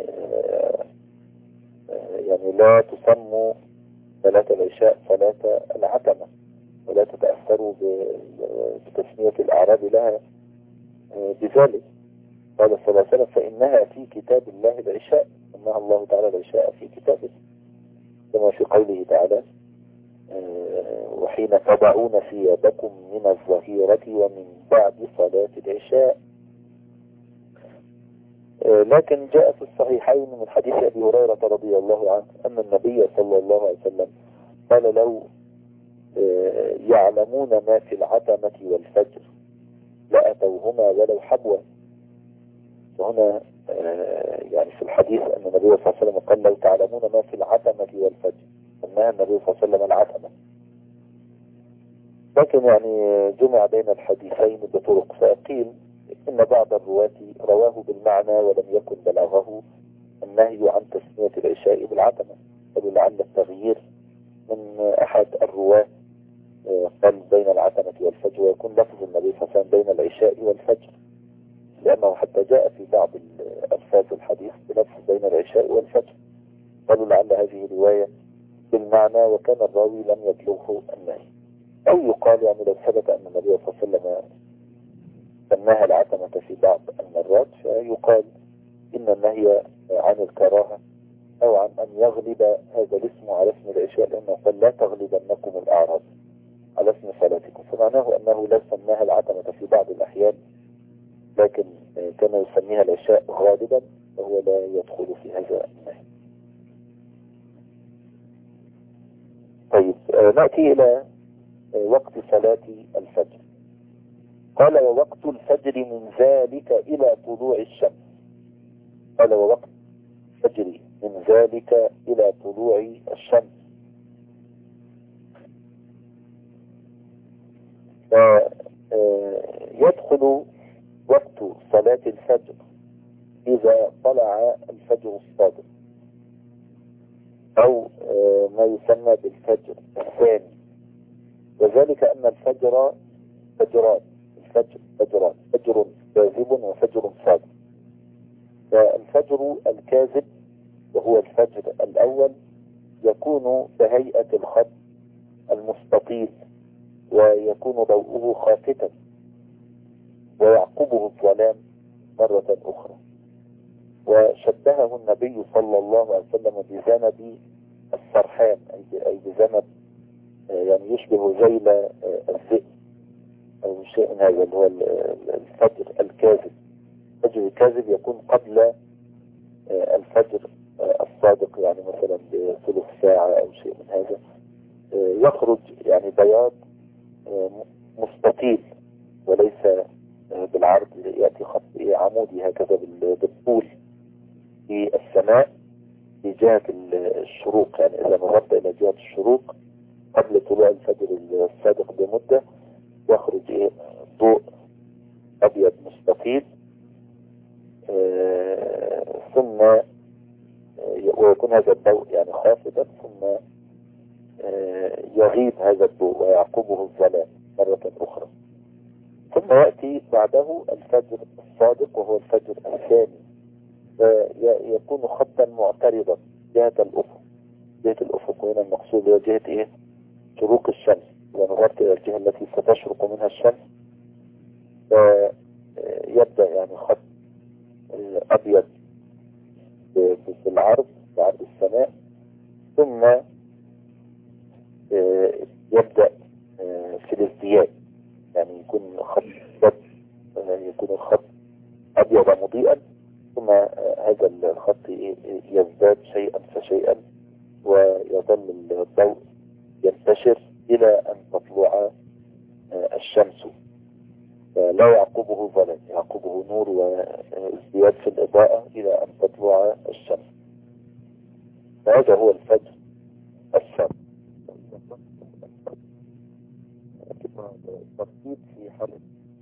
يعني لا تسموا صلاة العشاء صلاة العتمة، ولا تتأثروا بتسمية الأعراب لها بذلك. قال صلى الله عليه وسلم: فإنها في كتاب الله العشاء، سماها الله تعالى العشاء في كتابه، كما في قوله تعالى: وحين تضعون ثيابكم من الظهيرة ومن بعد صلاة العشاء. لكن جاء في الصحيحين من حديث أبي هريرة رضي الله عنه أن النبي صلى الله عليه وسلم قال: لو يعلمون ما في العتمة والفجر لأتوهما ولو حبوا. وهنا يعني في الحديث أن النبي صلى الله عليه وسلم قال: لو تعلمون ما في العتمة والفجر، سماها النبي صلى الله عليه وسلم العتمة. لكن يعني جمع بين الحديثين بطرق، فقيل إن بعض الرواة رواه بالمعنى ولم يكن بلغه النهي عن تسمية العشاء بالعتمة، فلعل التغيير من أحد الرواة قال بين العتمة والفجر، ويكون لفظ النبي صلى الله عليه وسلم بين العشاء والفجر، لأنه حتى جاء في بعض ألفاظ الحديث بلفظ بين العشاء والفجر. قالوا لعل هذه رواية بالمعنى وكان الراوي لم يبلغه النهي. أو يقال يعني لو ثبت أن النبي صلى الله عليه وسلم سماها العتمة في بعض المرات، فيقال إن النهي عن الكراهة أو عن أن يغلب هذا الاسم على اسم العشاء، لأنه قال: لا تغلبنكم الأعراب على اسم صلاتكم، فمعناه أنه لا سماها العتمة في بعض الأحيان، لكن كان يسميها العشاء غالبا، وهو لا يدخل في هذا النهي. طيب نأتي إلى وقت صلاة الفجر. قال: ووقت الفجر من ذلك إلى طلوع الشمس. قال: ووقت الفجر من ذلك إلى طلوع الشمس. فيدخل وقت صلاة الفجر إذا طلع الفجر الصادق، أو ما يسمى بالفجر الثاني، وذلك أن الفجر فجران. الفجر فجران، فجر كاذب وفجر صادق. فالفجر الكاذب وهو الفجر الأول يكون بهيئة الخط المستطيل، ويكون ضوءه خافتا، ويعقبه الظلام مرة أخرى. وشبهه النبي صلى الله عليه وسلم بذنب السرحان، أي بذنب يعني يشبه ذيل الذئب أو شيء من هذا، اللي هو الفجر الكاذب. الفجر الكاذب يكون قبل الفجر الصادق، يعني مثلا بثلث ساعة أو شيء من هذا، يخرج يعني بياض مستطيل وليس بالعرض، يأتي خط عمودي هكذا بالطول في السماء في جهة الشروق. يعني إذا نظرت إلى جهة الشروق قبل طلوع الفجر الصادق بمدة يخرج إيه ضوء أبيض مستطيل، آه ثم آه ويكون هذا الضوء يعني خافتا، ثم آه يغيب هذا الضوء ويعقبه الظلام. مرة أخرى. ثم يأتي بعده الفجر الصادق وهو الفجر الثاني، ويكون خطا معترضا جهة الأفق. جهة الأفق هنا المقصود هو جهة إيه؟ شروق الشمس. إذا نظرت إلى الجهة التي ستشرق منها الشمس يبدأ يعني خط أبيض بالعرض بعرض السماء، ثم يبدأ في الازدياد، يعني يكون خط يكون الخط أبيض مضيئا، ثم هذا الخط يزداد شيئا فشيئا ويظل الضوء ينتشر إلى أن تطلع الشمس، لا يعقبه ظلام، يعقبه نور وازدياد في الإضاءة إلى أن تطلع الشمس. فهذا هو الفجر الصادق. ترتيب في حالة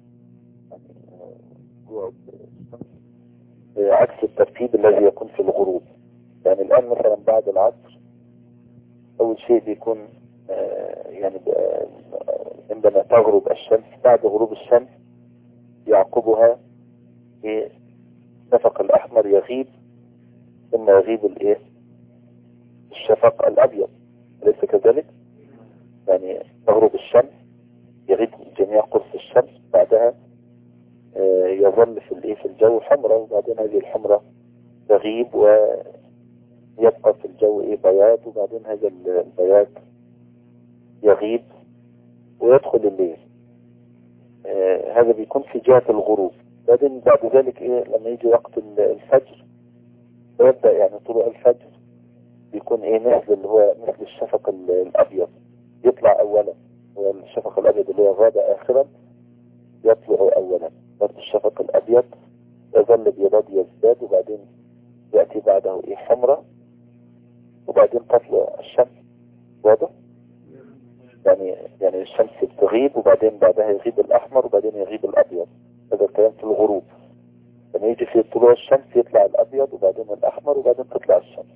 عكس الترتيب الذي يكون في الغروب. يعني الآن مثلا بعد العصر أول شيء بيكون يعني عندما تغرب الشمس، بعد غروب الشمس يعقبها الشفق الأحمر يغيب، ثم يغيب الايه الشفق الأبيض، أليس كذلك؟ يعني تغرب الشمس يغيب جميع قرص الشمس، بعدها يظل في الايه في الجو حمرة، وبعدين هذه الحمرة تغيب ويبقى في الجو ايه بياض، وبعدين هذا البياض يغيب ويدخل الليل. آه هذا بيكون في جهة الغروب. بعدين بعد ذلك ايه لما يجي وقت الفجر ويبدأ يعني طلوع الفجر بيكون ايه مثل اللي هو مثل الشفق الابيض يطلع اولا، والشفق الابيض اللي هو غاب اخرا يطلع اولا. برضه الشفق الابيض يظل بيضاد يزداد، وبعدين يأتي بعده ايه حمرة، وبعدين تطلع الشمس. واضح؟ يعني يعني الشمس بتغيب وبعدين بعدها يغيب الأحمر وبعدين يغيب الأبيض. هذا الكلام في الغروب. لما يجي في طلوع الشمس يطلع الأبيض وبعدين الأحمر وبعدين تطلع الشمس.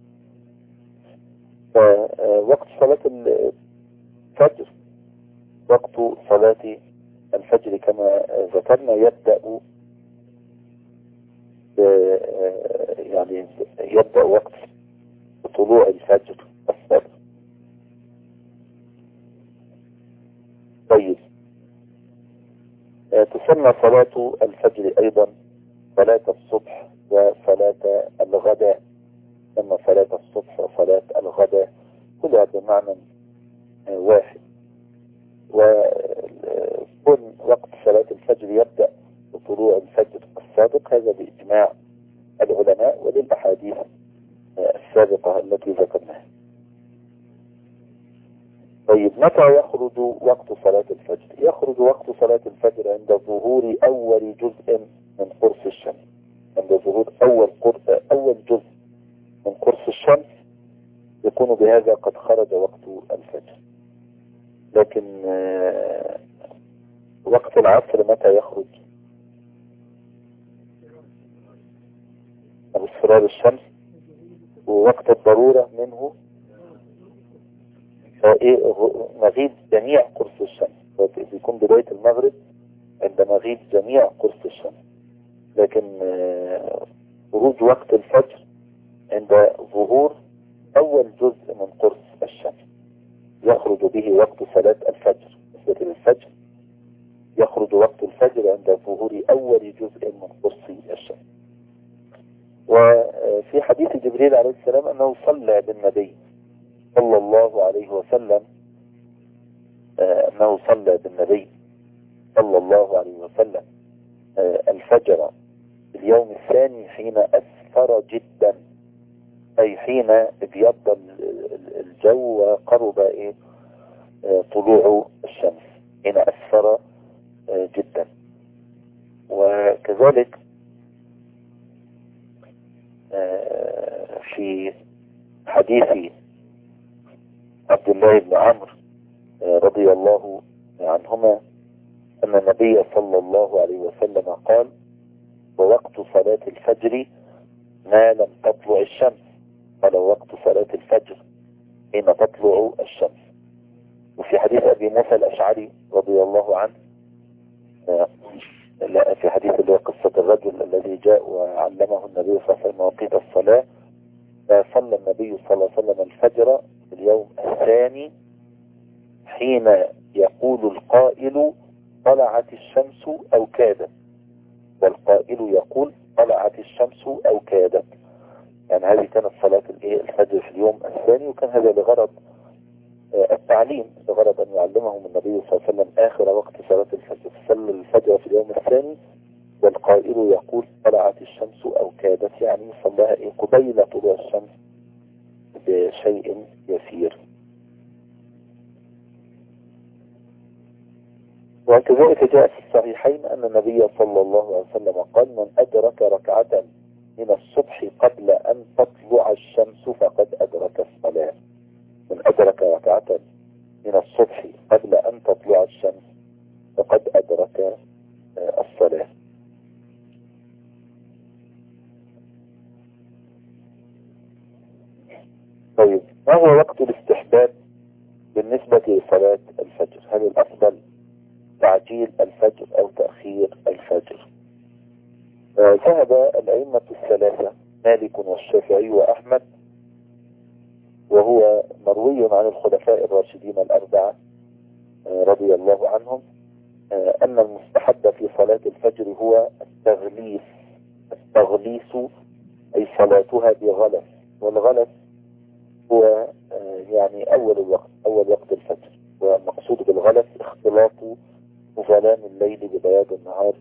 فوقت صلاة الفجر، وقت صلاة الفجر كما ذكرنا يبدأ يعني يبدأ وقت طلوع الفجر الصادق. طيب، تسمى صلاة الفجر أيضا صلاة الصبح وصلاة الغداء. تسمى صلاة الصبح وصلاة الغداء كلها بمعنى واحد. وكل وقت صلاة الفجر يبدأ بطلوع الفجر الصادق، هذا بإجماع العلماء وللأحاديث السابقة التي ذكرناها. طيب، متى يخرج وقت صلاة الفجر؟ يخرج وقت صلاة الفجر عند ظهور أول جزء من قرص الشمس. عند ظهور أول قرص أول جزء من قرص الشمس يكون بهذا قد خرج وقت الفجر. لكن وقت العصر متى يخرج؟ باصفرار الشمس. ووقت الضرورة منه مغيب جميع قرص الشمس، بيكون بداية المغرب عند مغيب جميع قرص الشمس. لكن خروج وقت الفجر عند ظهور أول جزء من قرص الشمس، يخرج به وقت صلاة الفجر. مثل الفجر يخرج وقت الفجر عند ظهور أول جزء من قرص الشمس. وفي حديث جبريل عليه السلام أنه صلى بالنبي صلى الله عليه وسلم أنه صلى بالنبي صلى الله عليه وسلم الفجر في اليوم الثاني حين أسفر جدا، أي حين ابيض الجو وقرب إيه طلوع الشمس، حين أسفر جدا. وكذلك في حديث عبد الله بن عمرو رضي الله عنهما أن النبي صلى الله عليه وسلم قال: ووقت صلاة الفجر ما لم تطلع الشمس. قال: وقت صلاة الفجر حين تطلع الشمس. وفي حديث أبي موسى الأشعري رضي الله عنه، لا في حديث اللي هو قصة الرجل الذي جاء وعلمه النبي صلى الله عليه وسلم مواقيت الصلاة، فصلى النبي صلى الله عليه وسلم الفجر في اليوم الثاني حين يقول القائل طلعت الشمس أو كادت، والقائل يقول طلعت الشمس أو كادت. يعني هذه كانت صلاة الفجر في اليوم الثاني، وكان هذا لغرض التعليم، لغرض أن يعلمهم النبي صلى الله عليه وسلم آخر وقت صلاة الفجر. صلى الفجر في اليوم الثاني والقائل يقول طلعت الشمس أو كادت، يعني صلاها قبيل طلوع الشمس بشيء يسير. وكذلك جاء في الصحيحين أن النبي صلى الله عليه وسلم قال من أدرك ركعة من الصبح قبل أن تطلع الشمس فقد أدرك الصلاة. من أدرك ركعة من الصبح قبل أن تطلع الشمس فقد أدرك الصلاة. طيب، ما هو وقت الاستحباب بالنسبة لصلاة الفجر؟ هل الأفضل تعجيل الفجر أو تأخير الفجر؟ ذهب الأئمة الثلاثة مالك والشافعي وأحمد، وهو مروي عن الخلفاء الراشدين الأربعة رضي الله عنهم، أن المستحب في صلاة الفجر هو التغليس. التغليس أي صلاتها بغلس، والغلس هو يعني أول الوقت أول وقت الفجر، والمقصود بالغلس اختلاط ظلام الليل ببياض النهار،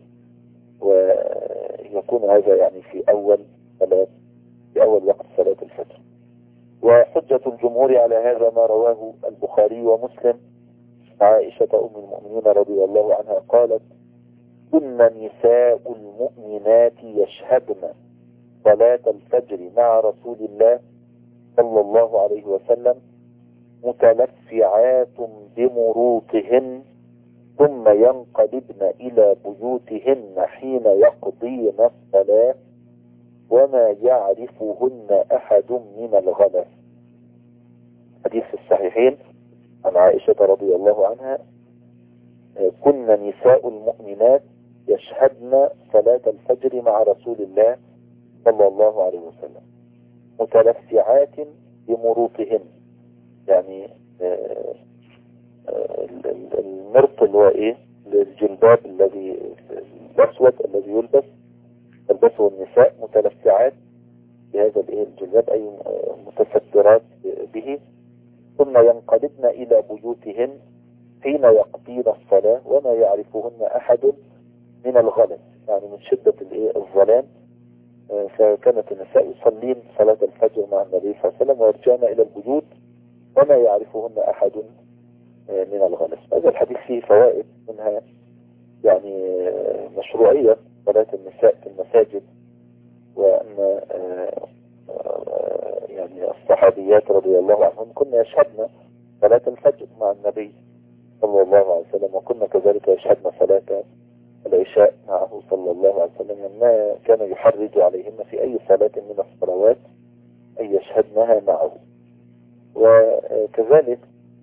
ويكون هذا يعني في أول صلاة في أول وقت صلاة الفجر. وحجة الجمهور على هذا ما رواه البخاري ومسلم. عائشة أم المؤمنين رضي الله عنها قالت: كن نساء المؤمنات يشهدن صلاة الفجر مع رسول الله صلى الله عليه وسلم متلفعات بمروطهن ثم ينقلبن إلى بيوتهن حين يقضين الصلاة وما يعرفهن أحد من الغلس. حديث في الصحيحين عن عائشة رضي الله عنها: كن نساء المؤمنات يشهدن صلاة الفجر مع رسول الله صلى الله عليه وسلم متلفعات بمروطهن، يعني المرط اللي هو ايه، الجلباب الذي الاسود الذي يلبس يلبسه النساء، متلفعات بهذا الايه الجلباب اي متسترات به، ثم ينقلبن الى بيوتهن حين يقضين الصلاة وما يعرفهن احد من الغلس، يعني من شدة الايه الظلام. فكانت النساء يصلين صلاة الفجر مع النبي صلى الله عليه وسلم ويرجعن الى البيوت وما يعرفهن احد من الغلس. هذا الحديث فيه فوائد، منها يعني مشروعية صلاة النساء في المساجد، وأن يعني الصحابيات رضي الله عنهم كنا يشهدن صلاة الفجر مع النبي صلى الله عليه وسلم، وكنا كذلك يشهدن صلاة العشاء معه صلى الله عليه وسلم، ما كان يحرج عليهن في أي صلاة من الصلوات أن يشهدنها معه. وكذلك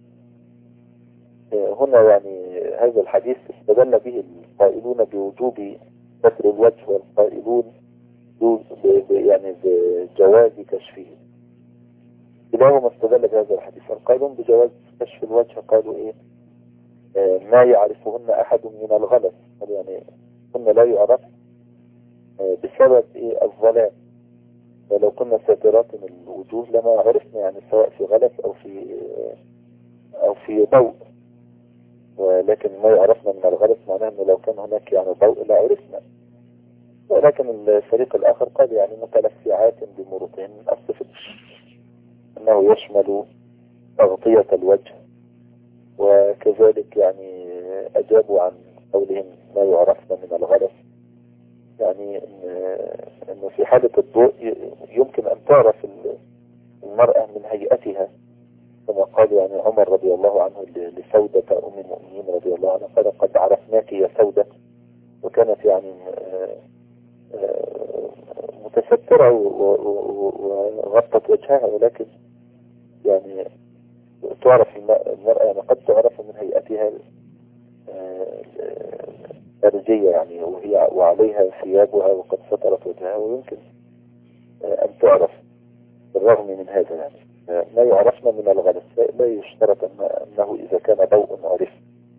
هنا يعني هذا الحديث استدل به القائلون بوجوب ستر الوجه، والقائلون يعني بجواز كشفه. كلاهما استدل بهذا الحديث. القائلون بجواز كشف الوجه قالوا ايه؟ آه ما يعرفهن احد من الغلس، يعني هن لا يعرف آه بسبب ايه الظلام، ولو كنا ساترات الوجوه لما عرفنا، يعني سواء في غلس او في آه او في ضوء، ولكن ما يعرفنا من الغلس معناه انه لو كان هناك يعني ضوء لا عرفنا. ولكن الفريق الاخر قال يعني متلفعات بمروطهن، الصفة انه يشمل تغطية الوجه. وكذلك يعني اجابوا عن قولهم ما يعرفنا من الغلس، يعني انه في حالة الضوء يمكن ان تعرف المرأة من هيئتها، كما قال يعني عمر رضي الله عنه لسودة أم المؤمنين رضي الله عنها قال: قد عرفناك يا سودة. وكانت يعني متسترة وغطت وجهها، ولكن يعني تعرف المرأة يعني قد تعرف من هيئتها خارجية يعني، وهي وعليها ثيابها وقد سترت وجهها، ويمكن أن تعرف بالرغم من هذا يعني. ما يعرفنا من الغلس لا يشترط أنه إذا كان ضوء عرف.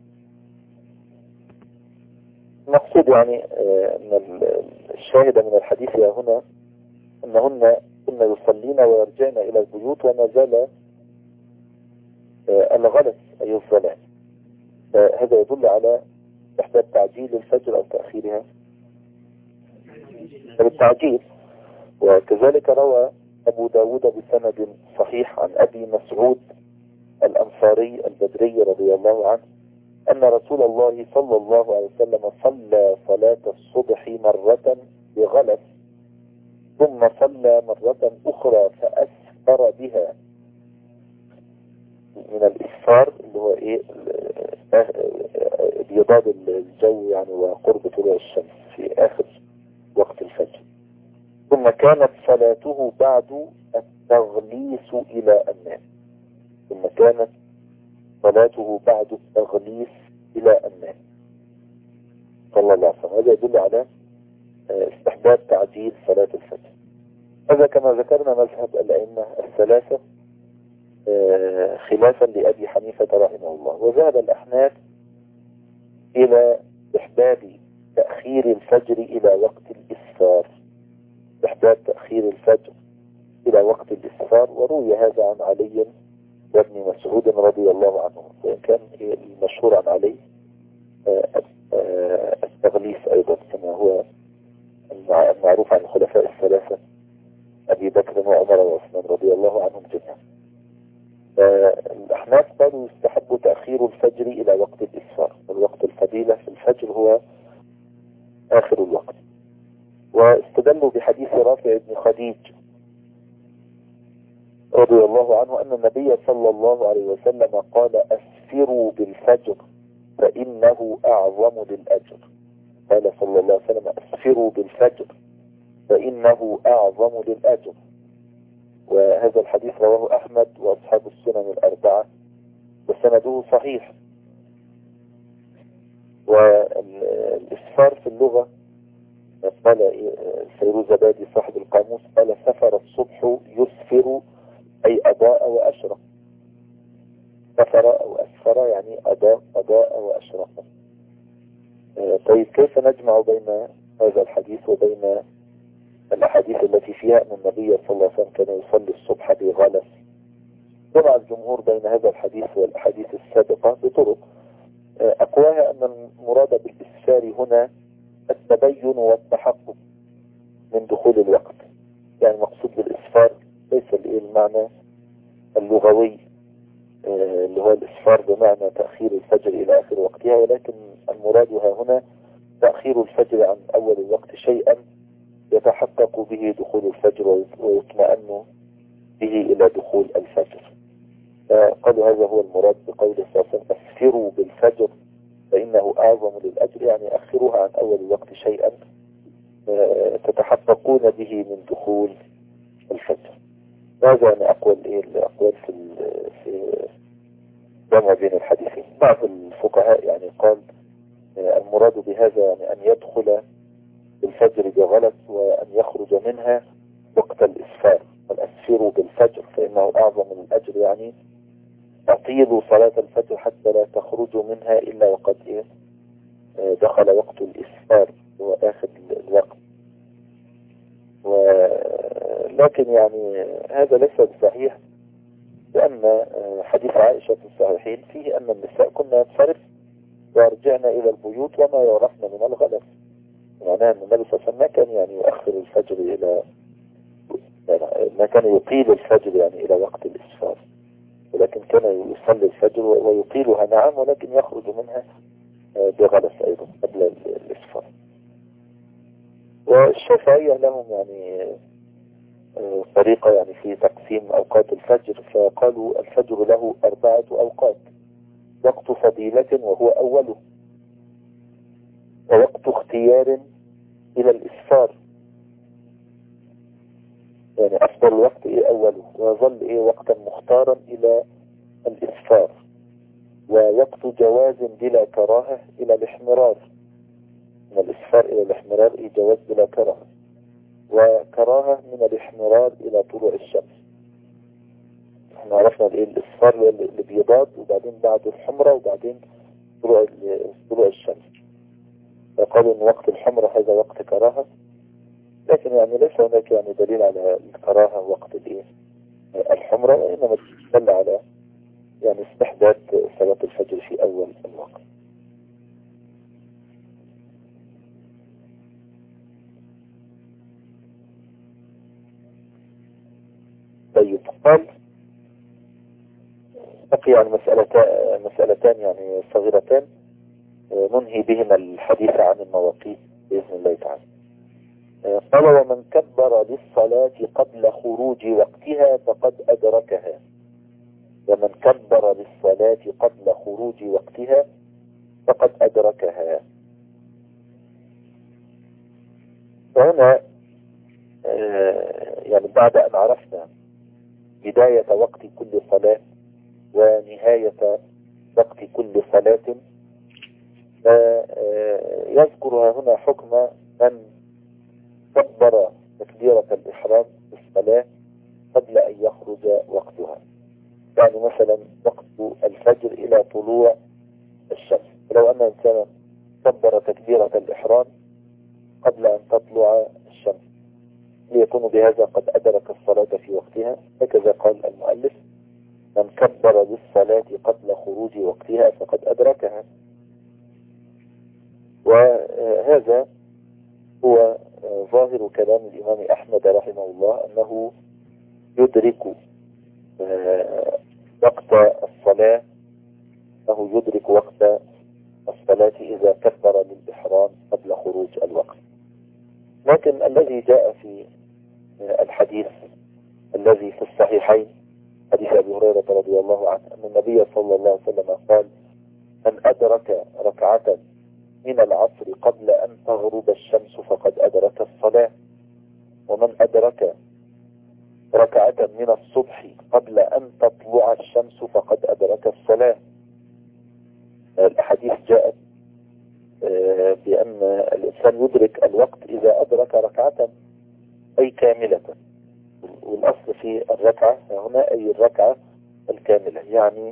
المقصود يعني أن الشاهد من الحديث هنا أنهن كنا يصلين ويرجعن إلى البيوت وما زال الغلس أي الظلام. هذا يدل على استحباب تعجيل الفجر أو تأخيرها بالتعجيل. وكذلك روى أبو داود بسند صحيح عن أبي مسعود الأنصاري البدري رضي الله عنه أن رسول الله صلى الله عليه وسلم صلى صلاة الصبح مرة بغلس ثم صلى مرة أخرى فأسفر بها. من الإسفار اللي هو إيه بيضاد الجو يعني وقرب طلوع الشمس في آخر وقت الفجر. ثم كانت صلاته بعد التغليس إلى الناس ثم كانت صلاته بعد التغليس إلى الناس صلى الله عليه وسلم. هذا يدل على استحباب تعجيل صلاة الفجر. هذا كما ذكرنا مذهب الأئمة الثلاثة خلافا لأبي حنيفة رحمه الله. وذهب الأحناف إلى استحباب تأخير الفجر إلى وقت الإسفار استحباب تأخير الفجر إلى وقت الإسفار. وروي هذا عن علي وابن مسعود رضي الله عنه، وإن كان المشهور عن علي التغليس أيضا كما هو المعروف عن الخلفاء الثلاثة أبي بكر وعمر وعثمان رضي الله عنهم جميعا. الأحناف قالوا يستحب تأخير الفجر إلى وقت الإسفار. الوقت الفضيلة في الفجر هو آخر الوقت. واستدلوا بحديث رافع بن خديج رضي الله عنه أن النبي صلى الله عليه وسلم قال أسفروا بالفجر فإنه أعظم للأجر. قال صلى الله عليه وسلم أسفروا بالفجر فإنه أعظم للأجر. وهذا الحديث رواه أحمد وأصحاب السنن الأربعة وسنده صحيح. والإسفار في اللغة قال الفيروزابادي صاحب القاموس قال سفر الصبح يسفر أي أضاء وأشرق. سفر أو أسفر يعني أضاء أضاء وأشرق. طيب كيف نجمع بين هذا الحديث وبين الأحاديث التي فيها أن النبي صلى الله عليه وسلم كان يصلي الصبح بغلس؟ جمع الجمهور بين هذا الحديث والأحاديث السابقة بطرق. أقواها أن المراد بالإسفار هنا التبين والتحقق من دخول الوقت. يعني المقصود بالإسفار ليس المعنى اللغوي اللي هو الإسفار بمعنى تأخير الفجر إلى آخر وقتها، ولكن المرادها هنا تأخير الفجر عن أول الوقت شيئا يتحقق به دخول الفجر ويطمئن به إلى دخول الفجر. قالوا هذا هو المراد بقول صلى الله عليه وسلم أسفروا بالفجر فإنه أعظم للأجر، يعني أخروها عن أول الوقت شيئا تتحققون به من دخول الفجر. هذا يعني أقوى الأقوال في في جمع بين الحديثين. بعض الفقهاء يعني قال المراد بهذا يعني أن يدخل الفجر بغلس وأن يخرج منها وقت الإسفار. فالأسفروا بالفجر فإنه أعظم من الأجر، يعني أطيلوا صلاة الفجر حتى لا تخرجوا منها إلا وقد إيه دخل وقت الإسفار هو آخر الوقت. ولكن يعني هذا ليس بصحيح، لأن حديث عائشة في الصحيحين فيه أن النساء كنا ينصرف ويرجعن إلى البيوت وما يعرفن من الغلس. معناه أن النبي صلى الله عليه وسلم ما كان يعني يؤخر الفجر إلى يعني ما كان يطيل الفجر يعني إلى وقت الإسفار، ولكن كان يصلي الفجر ويطيلها نعم، ولكن يخرج منها بغلس أيضا قبل الإسفار. والشافعية لهم يعني طريقة يعني في تقسيم أوقات الفجر، فقالوا الفجر له أربعة أوقات: وقت فضيلة وهو أوله، ووقت اختيار إلى الإسفار يعني أفضل الوقت إيه أوله، ويظل إيه وقتا مختارا إلى الإسفار، ووقت جواز بلا كراهة إلى الاحمرار. من الإسفار إلى الاحمرار إيه جواز بلا كراهة، وكراهة من الاحمرار إلى طلوع الشمس. احنا عرفنا الايه الإسفار اللي بيضاد، وبعدين بعد الحمرة، وبعدين طلوع طلوع الشمس. فقالوا ان وقت الحمرة هذا وقت كراهة، لكن يعني ليس هناك يعني دليل على الكراهة وقت الايه الحمرة، وإنما دل على يعني استحباب صلاة الفجر في أول الوقت. طيب، قال بقي يعني مسألتان مسألتان يعني صغيرتان ننهي بهما الحديث عن المواقيت بإذن الله تعالى. قال: ومن كبر للصلاة قبل خروج وقتها فقد أدركها. ومن كبر للصلاة قبل خروج وقتها فقد أدركها. فهنا يعني بعد أن عرفنا بداية وقت كل صلاة ونهاية وقت كل صلاة، فيذكر هنا حكم من كبر تكبيرة الإحرام في الصلاة قبل أن يخرج وقتها. يعني مثلا وقت الفجر إلى طلوع الشمس، لو أن إنسانا كبر تكبيرة الإحرام قبل أن تطلع الشمس ليكون بهذا قد أدرك الصلاة في وقتها، هكذا قال المؤلف: من كبر للصلاة قبل خروج وقتها فقد أدركها. وهذا هو ظاهر كلام الإمام أحمد رحمه الله، أنه يدرك وقت الصلاة أنه يدرك وقت الصلاة إذا كبر للإحرام قبل خروج الوقت. لكن الذي جاء في الحديث الذي في الصحيحين حديث أبي هريرة رضي الله عنه أن النبي صلى الله عليه وسلم قال: من أدرك ركعة من العصر قبل أن تغرب الشمس فقد أدرك الصلاة، ومن أدرك ركعة من الصبح قبل أن تطلع الشمس فقد أدرك الصلاة. الأحاديث جاءت بأن الإنسان يدرك الوقت إذا أدرك ركعة أي كاملة، والأصل في الركعة هنا أي الركعة الكاملة، يعني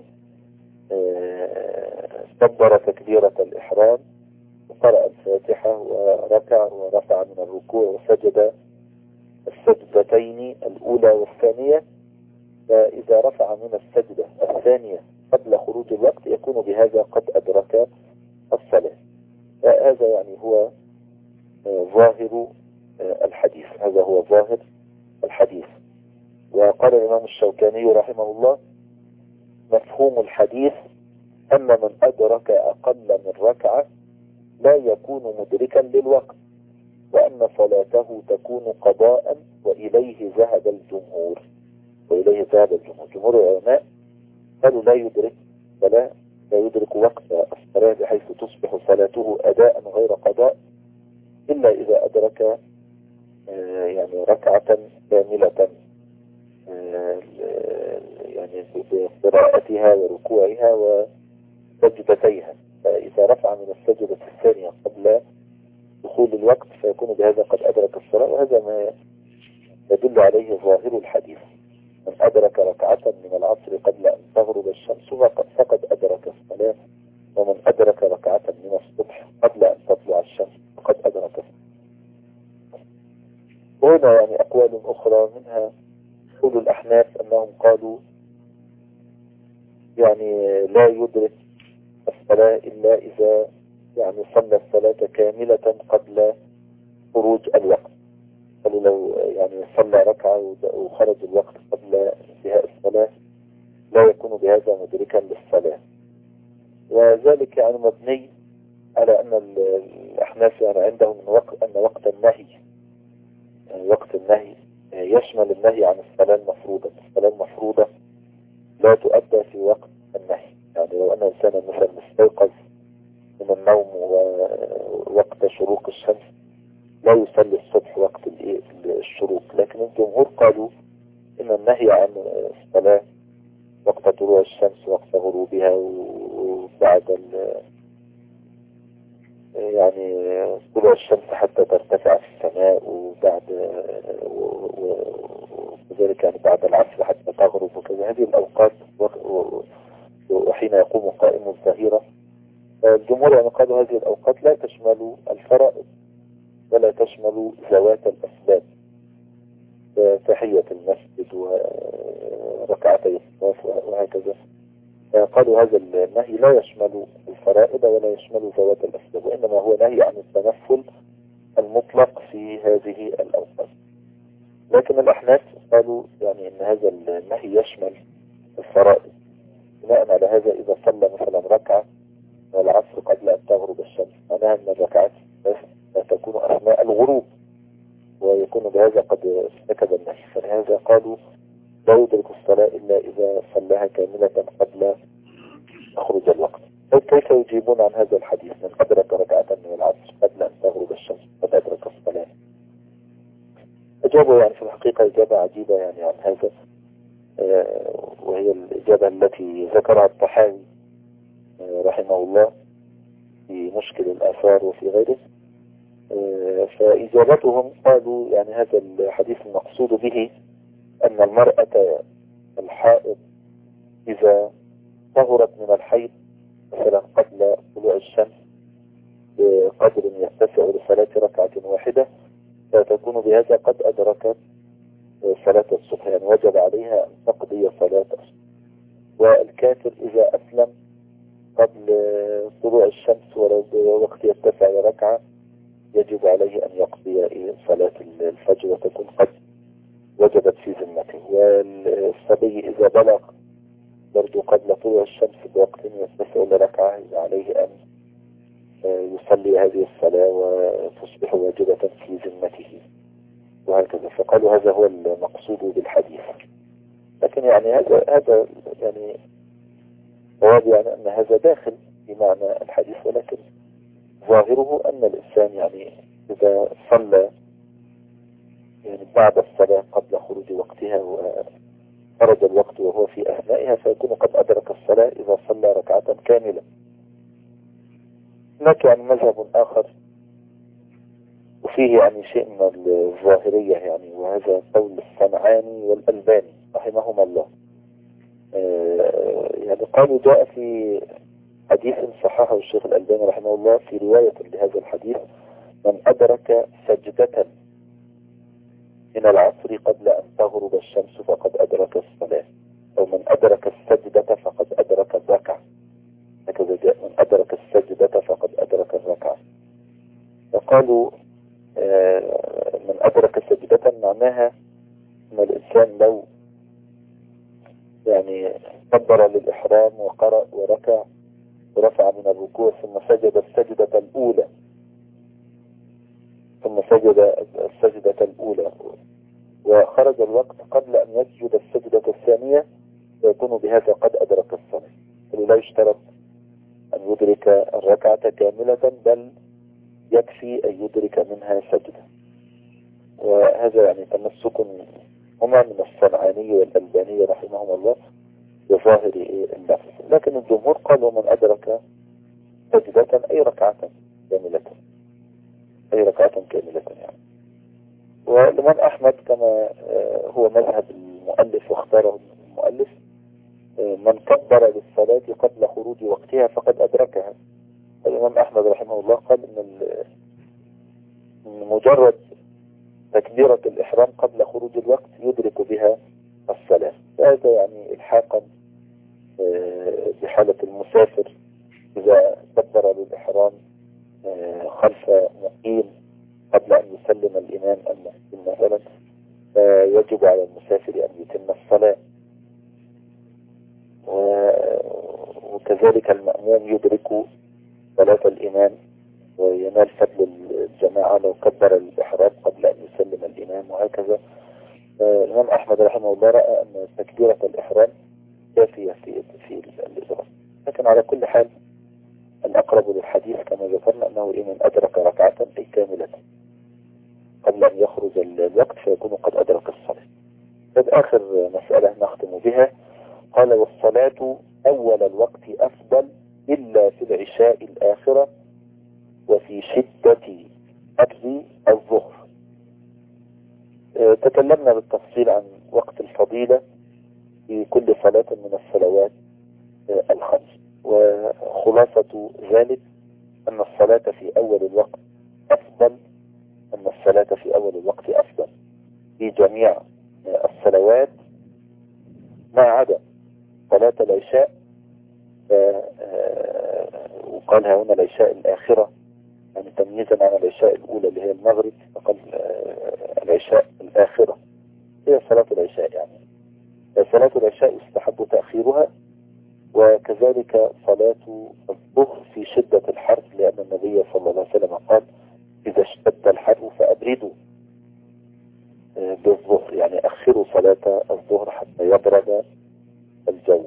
كبر تكبيرة الإحرام وقرأ الفاتحة وركع ورفع من الركوع وسجد السجدتين الأولى والثانية، فإذا رفع من السجدة الثانية قبل خروج الوقت يكون بهذا قد أدرك الصلاة. هذا يعني هو ظاهر الحديث، هذا هو ظاهر الحديث. وقال الإمام الشوكاني رحمه الله: مفهوم الحديث أن من أدرك أقل من ركعة لا يكون مدركا للوقت، وأن صلاته تكون قضاء، وإليه ذهب الجمهور وإليه ذهب الجمهور جمهور العلماء قالوا لا يدرك فلا لا يدرك وقت الصلاة بحيث تصبح صلاته أداء غير قضاء إلا إذا أدرك يعني ركعة كاملة يعني بقراءتها وركوعها وسجدتيها، فإذا رفع من السجدة الثانية قبل دخول الوقت فيكون بهذا قد أدرك الصلاة. وهذا ما يدل عليه ظاهر الحديث: من أدرك ركعة من العصر قبل أن تغرب الشمس فقد أدرك الصلاة، ومن أدرك ركعة من الصبح قبل أن تطلع الشمس فقد أدرك الصلاة. وهنا يعني أقوال أخرى، منها قول الأحناف أنهم قالوا يعني لا يدرك الصلاة إلا إذا يعني صلى الصلاة كاملة قبل خروج الوقت. قالوا لو يعني صلى ركعة وخرج الوقت قبل انتهاء الصلاة لا يكون بهذا مدركا للصلاة. وذلك يعني مبني على أن الأحناف يعني عندهم وقت أن وقت النهي يعني وقت النهي يشمل النهي عن الصلاة المفروضة. الصلاة المفروضة لا تؤدى في وقت النهي، يعني لو أن إنسانا مثلا مستيقظ من النوم ووقت شروق الشمس لا يصلي الصبح وقت الشروق، لكن الجمهور قالوا إن النهي عن الصلاة وقت وقت طلوع الشمس وقت غروبها، وبعد ال يعني طلوع الشمس حتى ترتفع في السماء، وبعد وذلك يعني بعد العصر حتى تغرب وكذا. هذه الأوقات وحين يقوم قائم الظهيرة. الجمهور يعني قالوا هذه الأوقات لا تشمل الفرائض ولا تشمل ذوات الأسباب، تحية المسجد وركعتي الطواف وهكذا. قالوا هذا النهي لا يشمل الفرائض ولا يشمل ذوات الأسباب، وإنما هو نهي عن التنفل المطلق في هذه الأوقات. لكن الأحناف قالوا يعني إن هذا النهي يشمل الفرائض، بناء على هذا إذا صلى مثلا ركعة والعصر قبل أن تغرب الشمس، معناها أن الركعات لا تكون أثناء الغروب، ويكون بهذا قد ارتكب النهي. فلهذا قالوا لا يدرك الصلاة إلا إذا صلاها كاملة قبل خروج الوقت. كيف يجيبون عن هذا الحديث من أدرك ركعة من العصر قبل أن تغرب الشمس قد أدرك الصلاة؟ أجابوا يعني في الحقيقة إجابة عجيبة يعني عن هذا، وهي الإجابة التي ذكرها الطحاوي رحمه الله في مشكل الآثار وفي غيره. فإجابتهم قالوا يعني هذا الحديث المقصود به أن المرأة الحائض إذا طهرت من الحيض مثلا قبل طلوع الشمس بقدر يتسع لصلاة ركعة واحدة، فتكون بهذا قد أدركت صلاة الصبح، يعني وجب عليها أن تقضي صلاة الصبح. والكافر إذا أسلم قبل طلوع الشمس ووقت يتسع ركعة يجب عليه أن يقضي صلاة الفجر وتكون قد وجبت في ذمته. والصبي إذا بلغ برضو قبل طلوع الشمس بوقت يتسع لركعة عليه أن يصلي هذه الصلاة وتصبح واجبة في ذمته وهكذا. فقالوا هذا هو المقصود بالحديث. لكن يعني هذا هذا يعني جواب يعني أن هذا داخل بمعنى الحديث، ولكن ظاهره أن الإنسان يعني إذا صلى يعني بعد الصلاة قبل خروج وقتها وخرج الوقت وهو في أثنائها فيكون قد أدرك الصلاة إذا صلى ركعة كاملة. هناك يعني مذهب آخر وفيه يعني شيء من الظاهرية يعني، وهذا قول الصنعاني والألباني رحمهما الله. آه يعني قالوا جاء في حديث صححه الشيخ الألباني رحمه الله في رواية لهذا الحديث: من أدرك سجدة من العصر قبل أن تغرب الشمس فقد أدرك الصلاة، أو من أدرك السجدة فقد أدرك الركعة. هكذا جاء: من أدرك السجدة فقد أدرك الركعة. فقالوا آه من أدرك سجدة معناها أن الإنسان لو يعني كبر للإحرام وقرأ وركع ورفع من الركوع ثم سجد السجدة الأولى ثم سجد السجدة الأولى وخرج الوقت قبل أن يسجد السجدة الثانية فيكون بهذا قد أدرك الصلاة. فلا يشترط أن يدرك الركعة كاملة، بل يكفي أن يدرك منها سجدة. وهذا يعني تمسك هما من الصنعاني والألباني رحمهم الله بظاهر اللفظ. لكن الجمهور قالوا من أدرك سجدة أي ركعة كاملة، أي ركعة كاملة يعني. والإمام أحمد كما هو مذهب المؤلف واختاره المؤلف: من كبر للصلاة قبل خروج وقتها فقد أدركها. الإمام أحمد رحمه الله قال إن مجرد تكبيرة الإحرام قبل خروج الوقت يدرك بها الصلاة. هذا يعني إلحاقا بحالة المسافر إذا كبر للإحرام خلف مقيم قبل أن يسلم الإمام المقيم مثلا، يجب على المسافر أن يتم الصلاة. وكذلك المأموم يدرك صلاة الإمام وينال فضل الجماعة لو كبر الإحرام قبل أن يسلم الإمام وهكذا. الإمام أحمد رحمه الله رأى أن تكبيرة الإحرام كافية في في الإدراك. لكن على كل حال الأقرب للحديث كما ذكرنا أنه إن أدرك ركعة أي كاملة قبل أن يخرج الوقت فيكون قد أدرك الصلاة. هذه آخر مسألة نختم بها. قال والصلاة أول الوقت أفضل إلا في العشاء الآخرة وفي شدة أجل الظهر. تكلمنا بالتفصيل عن وقت الفضيلة في كل صلاة من الصلوات الخمس، وخلاصة ذلك أن الصلاة في أول الوقت أفضل أن الصلاة في أول الوقت أفضل في جميع الصلوات ما عدا صلاة العشاء، وقالها هنا العشاء الآخرة يعني تمييزا عن العشاء الأولى اللي هي المغرب، فقال العشاء الآخرة هي صلاة العشاء. يعني صلاة العشاء يستحب تأخيرها، وكذلك صلاة الظهر في شدة الحر، لأن النبي صلى الله عليه وسلم قال إذا اشتد الحر فأبردوا بالظهر، يعني أخروا صلاة الظهر حتى يبرد الجو.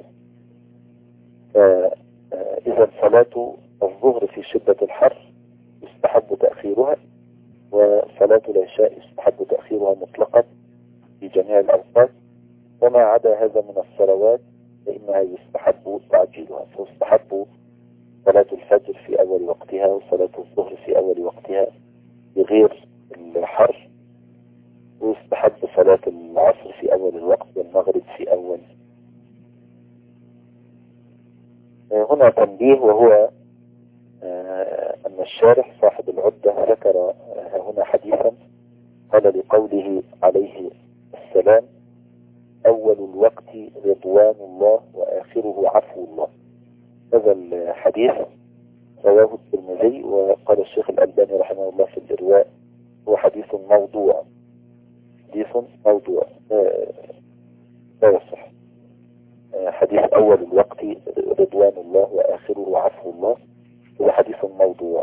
إذا صلاة الظهر في شدة الحر يستحب تأخيرها، وصلاة العشاء يستحب تأخيرها مطلقا في جميع الأوقات، وما عدا هذا من الصلوات فإنها يستحب تعجيلها. فيستحب صلاة الفجر في أول وقتها، وصلاة الظهر في أول وقتها بغير الحر، ويستحب صلاة العصر في أول الوقت والمغرب في أول. هنا تنبيه، وهو أن الشارح صاحب العدة ذكر هنا حديثا قال لقوله عليه السلام أول الوقت رضوان الله وآخره عفو الله. هذا الحديث رواه الترمذي، وقال الشيخ الألباني رحمه الله في الإرواء هو حديث موضوع، حديث موضوع لا يصح. حديث أول الوقت رضوان الله وآخره عفو الله هو حديث موضوع،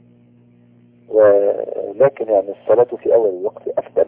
ولكن يعني الصلاة في أول الوقت أفضل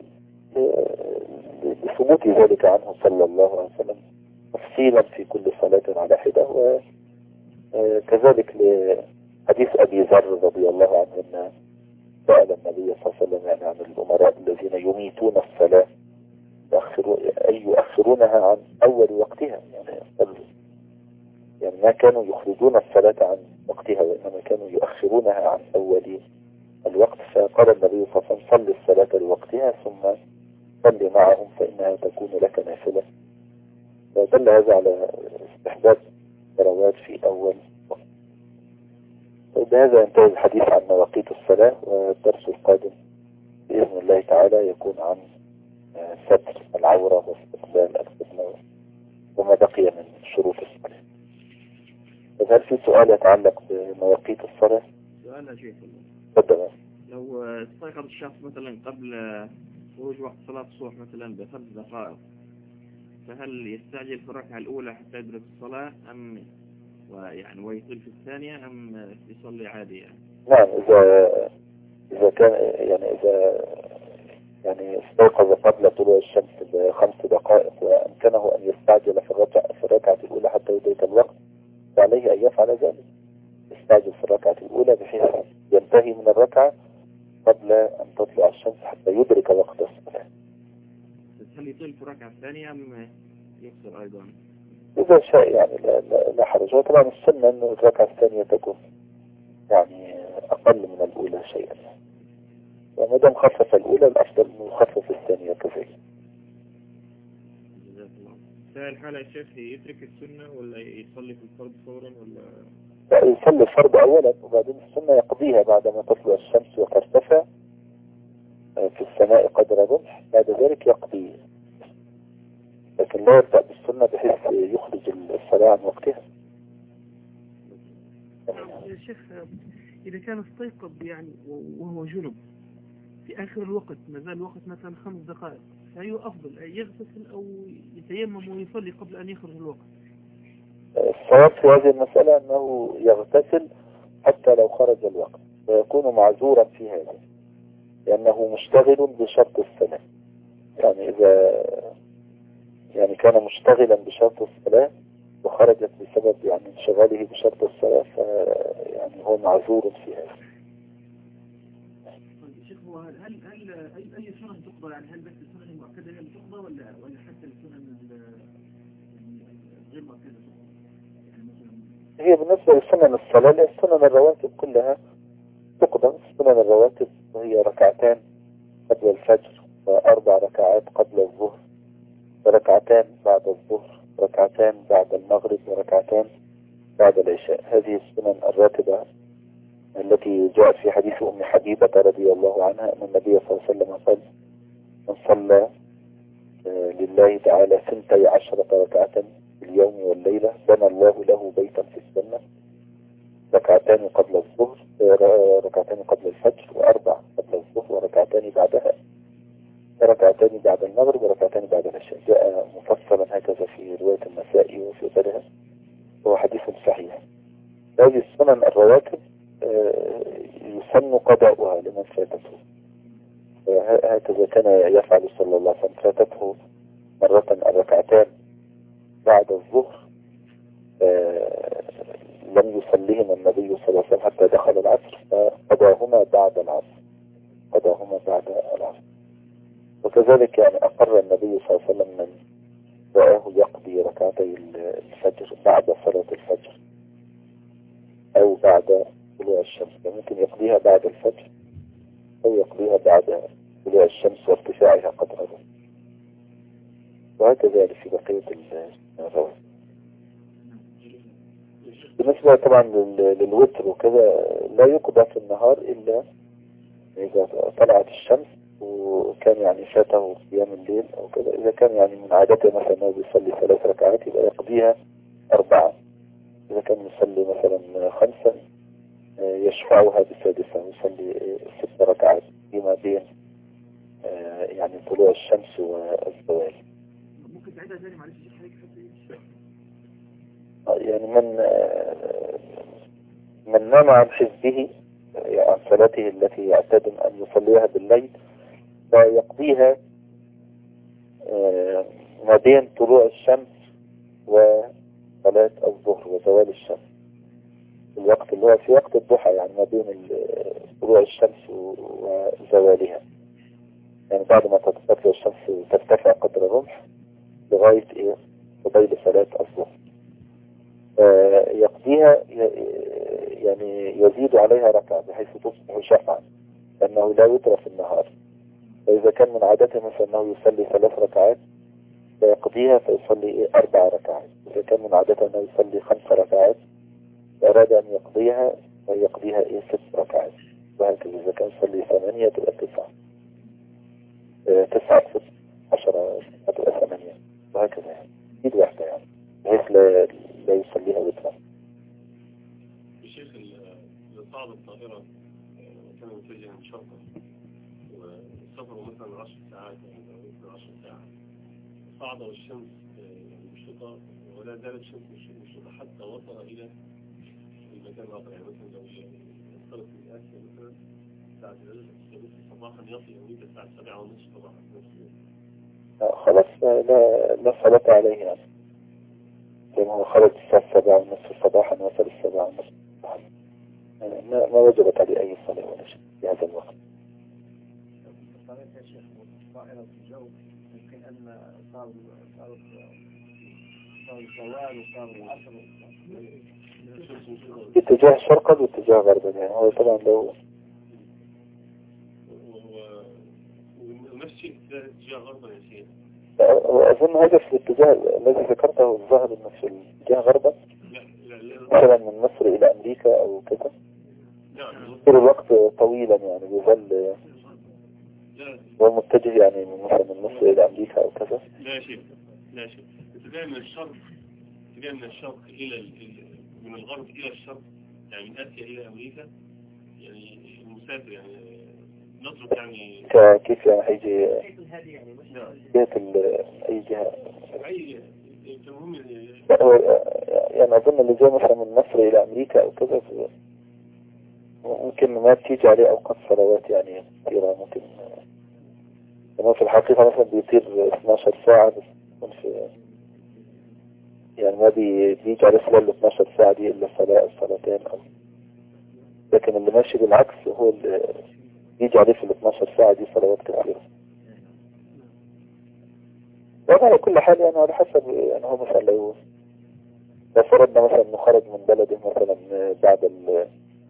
لثبوت ذلك عنه صلى الله عليه وسلم تفصيلا في كل صلاة على حدة. وكذلك لحديث أبي ذر رضي الله عنه أن سأل النبي صلى الله عليه وسلم يعني عن الأمراء الذين يميتون الصلاة أي يؤخرونها عن أول وقتها، يعني يعني ما كانوا يخرجون الصلاة عن وقتها، وإنما كانوا يؤخرونها عن أول الوقت. فقال النبي صلى الله عليه وسلم صل الصلاة لوقتها ثم صل معهم فإنها تكون لك نافلة. فدل هذا على استحباب الصلوات في أول وقت. وبهذا ينتهي الحديث عن مواقيت الصلاة، والدرس القادم بإذن الله تعالى يكون عن ستر العورة واستقبال القبلة وما بقي من شروط الصلاة. هل في سؤال يتعلق بمواقيت الصلاة؟
سؤال يا شيخ.
تفضل.
لو استيقظ الشخص مثلا قبل خروج وقت صلاة الصبح مثلا بخمس دقائق، فهل يستعجل في الركعة الأولى حتى يدرك الصلاة أم ويعني ويطيل في الثانية أم يصلي عادي يعني؟
نعم، إذا إذا كان يعني إذا يعني استيقظ قبل طلوع الشمس بخمس دقائق وأمكنه أن يستعجل في الركعة في الركعة الأولى حتى يدرك الوقت، فعليه أن يفعل ذلك. يستعجل في الركعة الأولى بحيث ينتهي من الركعة قبل أن تطلع الشمس حتى يدرك وقت الصلاة.
هل يطيل في الركعة الثانية أم يقصر أيضا؟
إذا شاء يعني لا, لا, لا حرج. وطبعا السنة أن الركعة الثانية تكون يعني أقل من الأولى شيئا، وما دام خفف الأولى الأفضل أنه يخفف الثانية كذلك.
جزاك الله. في الحالة يا شيخ يترك السنة ولا يصلي في الفرض فورا ولا؟
لا، يصلي الفرض أولا وبعدين السنة يقضيها بعدما تطلع الشمس وترتفع في السماء قدر رمح، بعد ذلك يقضي، لكن لا يبدأ بالسنة بحيث يخرج الصلاة عن وقتها.
يا شيخ إذا كان استيقظ يعني وهو جنب في آخر الوقت، ما زال الوقت مثلا خمس دقائق، فهي أفضل يغتسل أو يتيمم ويصلي قبل أن يخرج الوقت؟
الصواب في هذه المسألة أنه يغتسل حتى لو خرج الوقت، ويكون معذورا في هذا لأنه مشتغل بشرط الصلاة. يعني إذا يعني كان مشتغلا بشرط الصلاة وخرجت بسبب يعني انشغاله بشرط الصلاة، فيعني هو معذور في هذا.
شيخ هو هل هل أي أي سنة تقضى؟ يعني هل بس السنة المؤكدة هي اللي تقضى ولا ولا حتى السنة غير
هي بالنسبة لسنن الصلاة السنن الرواتب كلها تقدم. سنن الرواتب وهي ركعتان قبل الفجر وأربع ركعات قبل الظهر وركعتان بعد الظهر وركعتان بعد المغرب وركعتان بعد العشاء. هذه السنن الراتبة التي جاءت في حديث أم حبيبة رضي الله عنها أن النبي صلى الله عليه وسلم قال: من صلى لله تعالى ثنتي عشرة ركعة في اليوم والليلة بنى الله له بيتا في الجنة، ركعتان قبل الظهر ركعتان قبل الفجر وأربع قبل الظهر وركعتان بعدها وركعتان بعد المغرب وركعتان بعد العشاء. جاء مفصلا هكذا في رواية النسائي وفي غيرها، هو حديث صحيح. هذه السنن الرواتب يسن قضاؤها لمن فاتته، هكذا كان يفعل صلى الله عليه وسلم. فاتته مرة الركعتان بعد الظهر لم يصليهما النبي صلى الله عليه وسلم حتى دخل العصر، فقضاهما بعد العصر قضاهما بعد العصر. وكذلك يعني أقر النبي صلى الله عليه وسلم من رآه يقضي ركعتي الفجر بعد صلاة الفجر أو بعد طلوع الشمس، ممكن يقضيها بعد الفجر أو يقضيها بعد طلوع الشمس وارتفاعها قدره، وهكذا في بقية الرواتب. بالنسبة طبعا للوتر وكذا لا يقضى في النهار إلا إذا طلعت الشمس وكان يعني فاته قيام الليل أو كذا. إذا كان يعني من عادته مثلا أنه بيصلي ثلاث ركعات يبقى يقضيها أربعة. إذا كان يصلي مثلا خمسا يشفعها بسادسة، يصلي ست ركعات فيما بين يعني طلوع الشمس والزوال.
ممكن تعيدها تاني معلش
يعني من من نام عن حزبه عن صلاته التي يعتاد أن يصليها بالليل فيقضيها ما بين طلوع الشمس وصلاة الظهر وزوال الشمس، الوقت اللي هو في وقت الضحى، يعني ما بين طلوع الشمس وزوالها، يعني بعد ما تطلع الشمس ترتفع قدر الرمح لغاية ايه قبيل صلاة الظهر. يقضيها يعني يزيد عليها ركعة بحيث تصبح شفعا، لأنه لا يترى في النهار. فإذا كان من عادته مثلا أنه يصلي ثلاث ركعات فيقضيها فيصلي إيه أربع ركعات. إذا كان من عادته أنه يصلي خمس ركعات فأراد أن يقضيها فيقضيها إيه ست ركعات، وهكذا. إذا كان يصلي ثمانية تبقى تسعة، تسعة ست عشرة تبقى ثمانية، وهكذا يعني إيد واحدة يعني بحيث لا, لا يصليها وترا.
الشيخ الصعب الطائرة كان متجها شرطة وسافروا مثلا عشر ساعات أو عشر ساعات، صعد والشمس مشرقة ولا زالت الشمس مشرقة حتى وصل إلى المكان الآخر. يعني مثلا لو يصطرف في آسيا مثلا الساعة السادسة صباحا يصل أمريكا الساعة السابعة ونصف صباحا في نفس اليوم.
خلاص لا لا صلاة عليه يعني، لأنه هو خرج الساعة السابعة ونصف صباحا وصل السابعة ونصف صباحا، ما, ما وجبت عليه أي صلاة ولا شيء في هذا الوقت.
الطريق يا شيخ طائرة في الجو يمكن أن صار صار صار الزوال وصار العصر
اتجاه شرقا واتجاه غربا، يعني هو طبعا لو
ونفس الشيء اتجاه غربا يا شيخ.
أظن هذا في الاتجاه الذي ذكرته الظاهر أنه في الاتجاه غربا مثلا من مصر إلى أمريكا أو كذا. يصير الوقت طويلا يعني بيظل ومتجه يعني من مثلا من مصر إلى أمريكا أو كذا.
لا شيء لا شيء اتجاه من الشرق اتجاه من الشرق إلى من الغرب إلى الشرق، يعني من آسيا إلى أمريكا، يعني المسافر يعني نترك يعني
كيف يعني هيجي جهة أي جهة
أي المهم
يعني أظن اللي جاء مثلا من مصر إلى أمريكا أو كذا ممكن ما تيجي عليه أوقات صلوات يعني كثيرة. ممكن يعني في الحقيقة مثلا بيطير اثناشر ساعة بس في يعني ما بيجي عليه خلال اثناشر ساعة دي إلا صلاة صلاتين أو، لكن اللي ماشي بالعكس هو اللي يجي عليه في اثناشر ساعة دي صلوات كثيرة. وعلى كل حال يعني على حسب يعني هو مثلا لو لو فرضنا مثلا انه خرج من بلده مثلا بعد ال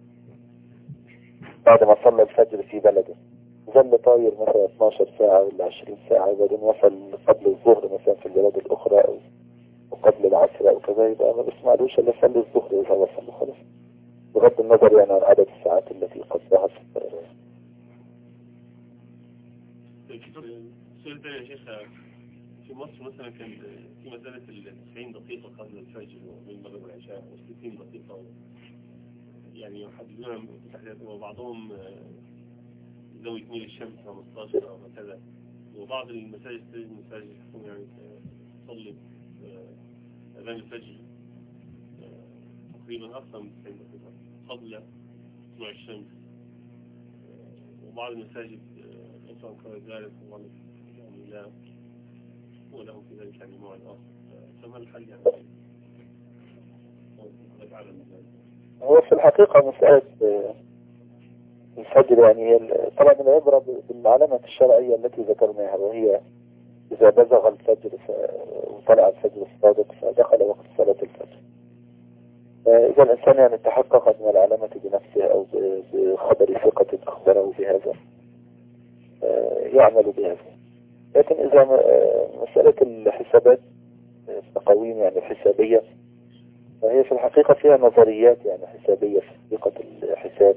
بعد ما صلى الفجر في بلده، ظل طاير مثلا اثناشر ساعة ولا عشرين ساعة، وبعدين وصل قبل الظهر مثلا في البلاد الأخرى أو وقبل العصر أو كذا، يبقى ما بيسمعلوش إلا يصلي الظهر إذا وصل خلاص، بغض النظر يعني عن عدد الساعات التي قضاها في الطيران.
سؤال ثاني يا شيخ، في مصر مثلا كان في مسألة ال تسعين دقيقة قبل الفجر وبين المغرب والعشاء و ستين دقيقة، يعني يحددونها تحديدا، وبعضهم ذوي تميل الشمس خمستاشر أو كذا، وبعض المساجد المساجد الحكومية يعني تصلي أذان الفجر تقريبا أكثر من تسعين دقيقة قبل طلوع الشمس، وبعض المساجد أصلا كذلك يعني لا ولهم في ذلك يعني موعد آخر، فما الحل يعني؟
هو في الحقيقة مسألة الفجر يعني هي طبعا العبرة بالعلامة الشرعية التي ذكرناها، وهي إذا بزغ الفجر وطلع الفجر الصادق فدخل وقت صلاة الفجر. إذا الإنسان يعني تحقق من العلامة بنفسه أو بخبر ثقة أخبره بهذا يعمل بهذا. لكن إذا مسألة الحسابات التقويم يعني الحسابية، فهي في الحقيقة فيها نظريات يعني حسابية في حقيقة الحساب.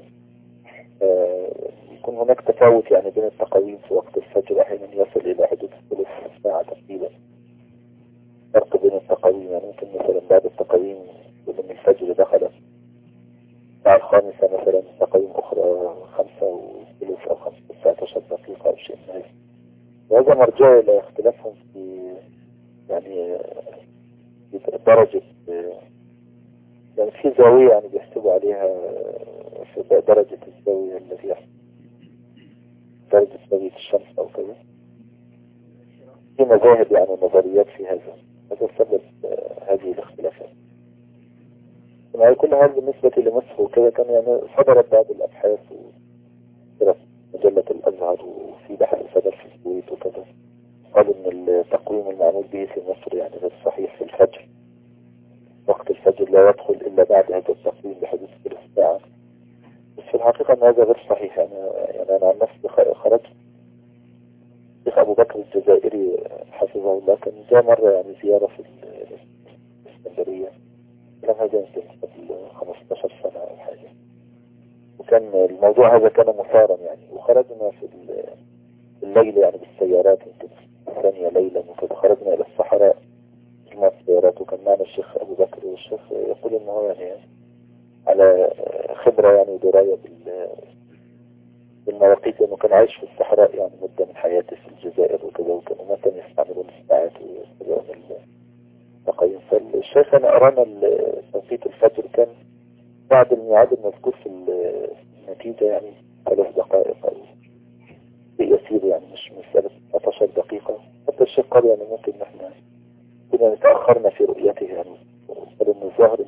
يكون هناك تفاوت يعني بين التقويم في وقت الفجر، أحيانا يصل إلى حدود ثلث ساعة تقريبا. فرق بين التقويم يعني ممكن مثلا بعد التقويم من الفجر دخل الساعة الخامسة مثلا، تقويم أخرى خمسة وثلث أو خمسة تسعة عشر دقيقة أو شيء من هذا. وهذا مرجع إلى اختلافهم في يعني في درجة يعني في زاوية يعني بيحسبوا عليها في درجة الزاوية التي يحسب درجة زاوية الشمس أو كذا. في مذاهب يعني نظريات في هذا، هذا سبب هذه الاختلافات. وعلى كل حال بالنسبة لمصر وكذا كان يعني صدرت بعض الأبحاث وصدرت مجلة الأزهر وفي بحث صدر في الكويت وكذا، قالوا إن التقويم المعمول به في مصر يعني غير صحيح في الفجر. وقت الفجر لا يدخل إلا بعد هذا التقويم بحدود ثلث ساعة. بس في الحقيقة أن هذا غير صحيح. أنا يعني أنا عن نفسي خرجت الشيخ أبو بكر الجزائري حفظه الله كان جاء مرة يعني زيارة في الإسكندرية، كان هذا يمكن قبل خمستاشر سنة أو حاجة، وكان الموضوع هذا كان مثارا يعني. وخرجنا في الليل يعني بالسيارات يمكن ثانية ليلة وكذا، خرجنا إلى الصحراء مع السيارات، وكان معنا الشيخ أبو بكر، والشيخ يقول إنه يعني على خبرة يعني ودراية بالمواقيت، لأنه كان عايش في الصحراء يعني مدة من حياته في الجزائر وكذا، وكانوا ما كانوا يستعملون الساعات ويستعملون التقييم. فالشيخ أنا أرانا توقيت الفجر كان بعد الميعاد المذكور في النتيجة يعني ثلاث دقائق أو يسير، يعني مش مسألة تسعة عشر دقيقة. حتى الشيخ قال يعني ممكن نحن كنا تأخرنا في رؤيته يعني، قال إنه الظاهر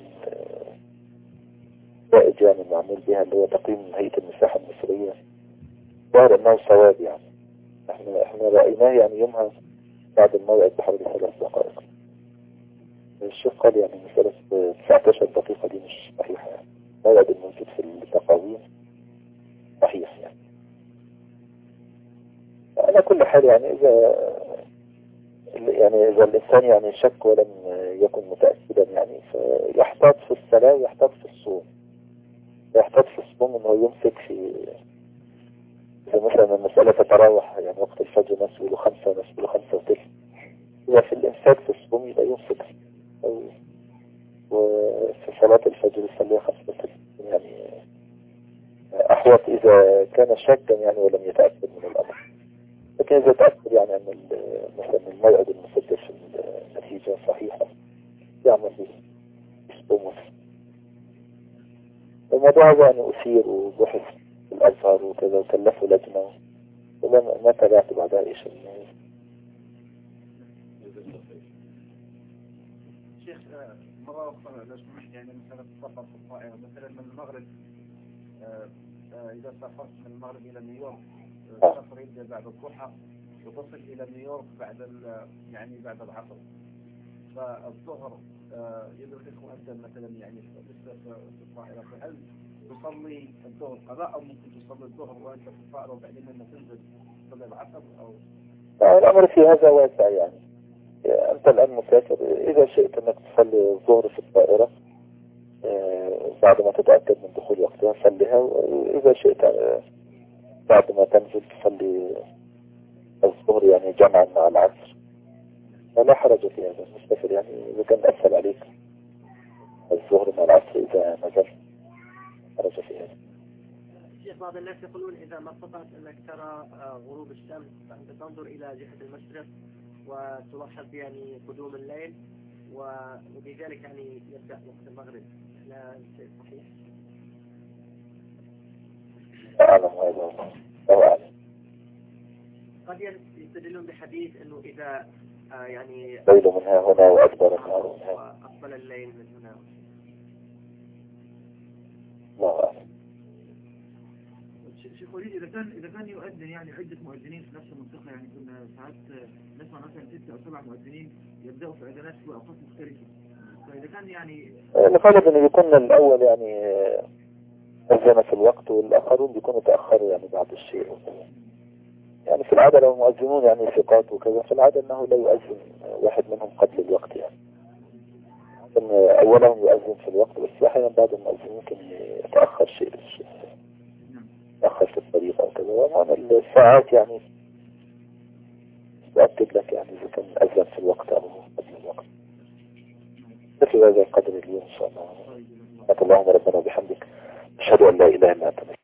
الرائج يعني المعمول بها اللي هو تقييم هيئة المساحة المصرية ظاهر إنه صواب يعني. احنا احنا رأيناه يعني يومها بعد الموعد بحوالي ثلاث دقائق. الشيخ قال يعني مسألة تسعة عشر دقيقة دي مش صحيحة يعني، الموعد الموجود في التقاويم صحيح يعني. على كل حال يعني إذا يعني إذا الإنسان يعني شك ولم يكن متأكدا يعني فيحتاط في الصلاة ويحتاط في الصوم. يحتاط في الصوم إنه يمسك في إذا مثلا المسألة تتراوح يعني وقت الفجر ناس يقولوا خمسة وناس يقولوا خمسة وثلث، إذا في الإمساك في الصوم يبقى يمسك، أو وفي صلاة الفجر يصلي خمسة وثلث يعني أحوط إذا كان شاكا يعني ولم يتأكد من الأمر. لكن إذا تأكد يعني أن مثلا الموعد المسجل في النتيجة صحيحة يعمل به يصوم. الموضوع هذا يعني أثير وبحث في الأزهر وكذا وكلفوا لجنة، وما ما تابعت بعدها إيش
شيخ مرة أخرى لو سمحت يعني مثلا السفر في الطائرة مثلا من المغرب، إذا سافرت من المغرب إلى نيويورك السفر يبدأ بعد الضحى وتصل إلى نيويورك بعد يعني بعد العصر، فالظهر يدركه أنت مثلا يعني لسه في الطائرة، فهل تصلي الظهر قضاء أو ممكن تصلي الظهر وأنت في الطائرة وبعدين لما تنزل تصلي العصر؟ أو
الأمر في هذا واسع يعني. أنت الآن مسافر، إذا شئت أنك تصلي الظهر في الطائرة بعد ما تتأكد من دخول وقتها صليها، وإذا شئت بعد ما تنزل تصلي الظهر يعني جمعا مع العصر، ولا حرج في هذا. المسافر يعني إذا كان أسهل عليك الظهر مع العصر إذا نزل حرج في هذا.
شيخ بعض الناس يقولون إذا ما استطعت أنك ترى غروب الشمس فأنت تنظر إلى جهة المشرق وتلاحظ يعني قدوم الليل، وبذلك يعني يبدأ وقت المغرب. لا شيء صحيح؟
أعلم هذا أو أعلم.
قد يستدلون بحديث أنه إذا آه يعني
ليل منها هنا وأكبر النهار منها
وأقبل الليل من هنا.
الله أعلم.
شيخ وليد، إذا كان إذا كان يؤذن يعني عدة مؤذنين في نفس المنطقة، يعني كنا ساعات نسمع مثلا ستة أو سبع مؤذنين يبدأوا في أذانات في أوقات مختلفة، فإذا كان يعني
الغالب إنه يكون الأول يعني أذن في الوقت والآخرون بيكونوا تأخروا يعني بعض الشيء. يعني في العادة لو المؤذنون يعني ثقات وكذا، في العادة أنه لا يؤذن واحد منهم قبل الوقت يعني. أولهم يؤذن في الوقت، بس أحيانا بعض المؤذنين ممكن يتأخر شيء يتأخر في الطريق أو كذا. ومعنى الساعات يعني تأكد لك يعني إذا كان أذن في الوقت أو قبل الوقت. مثل هذا القدر اليوم إن شاء الله. اللهم ربنا وبحمدك، أشهد أن لا إله إلا أنت.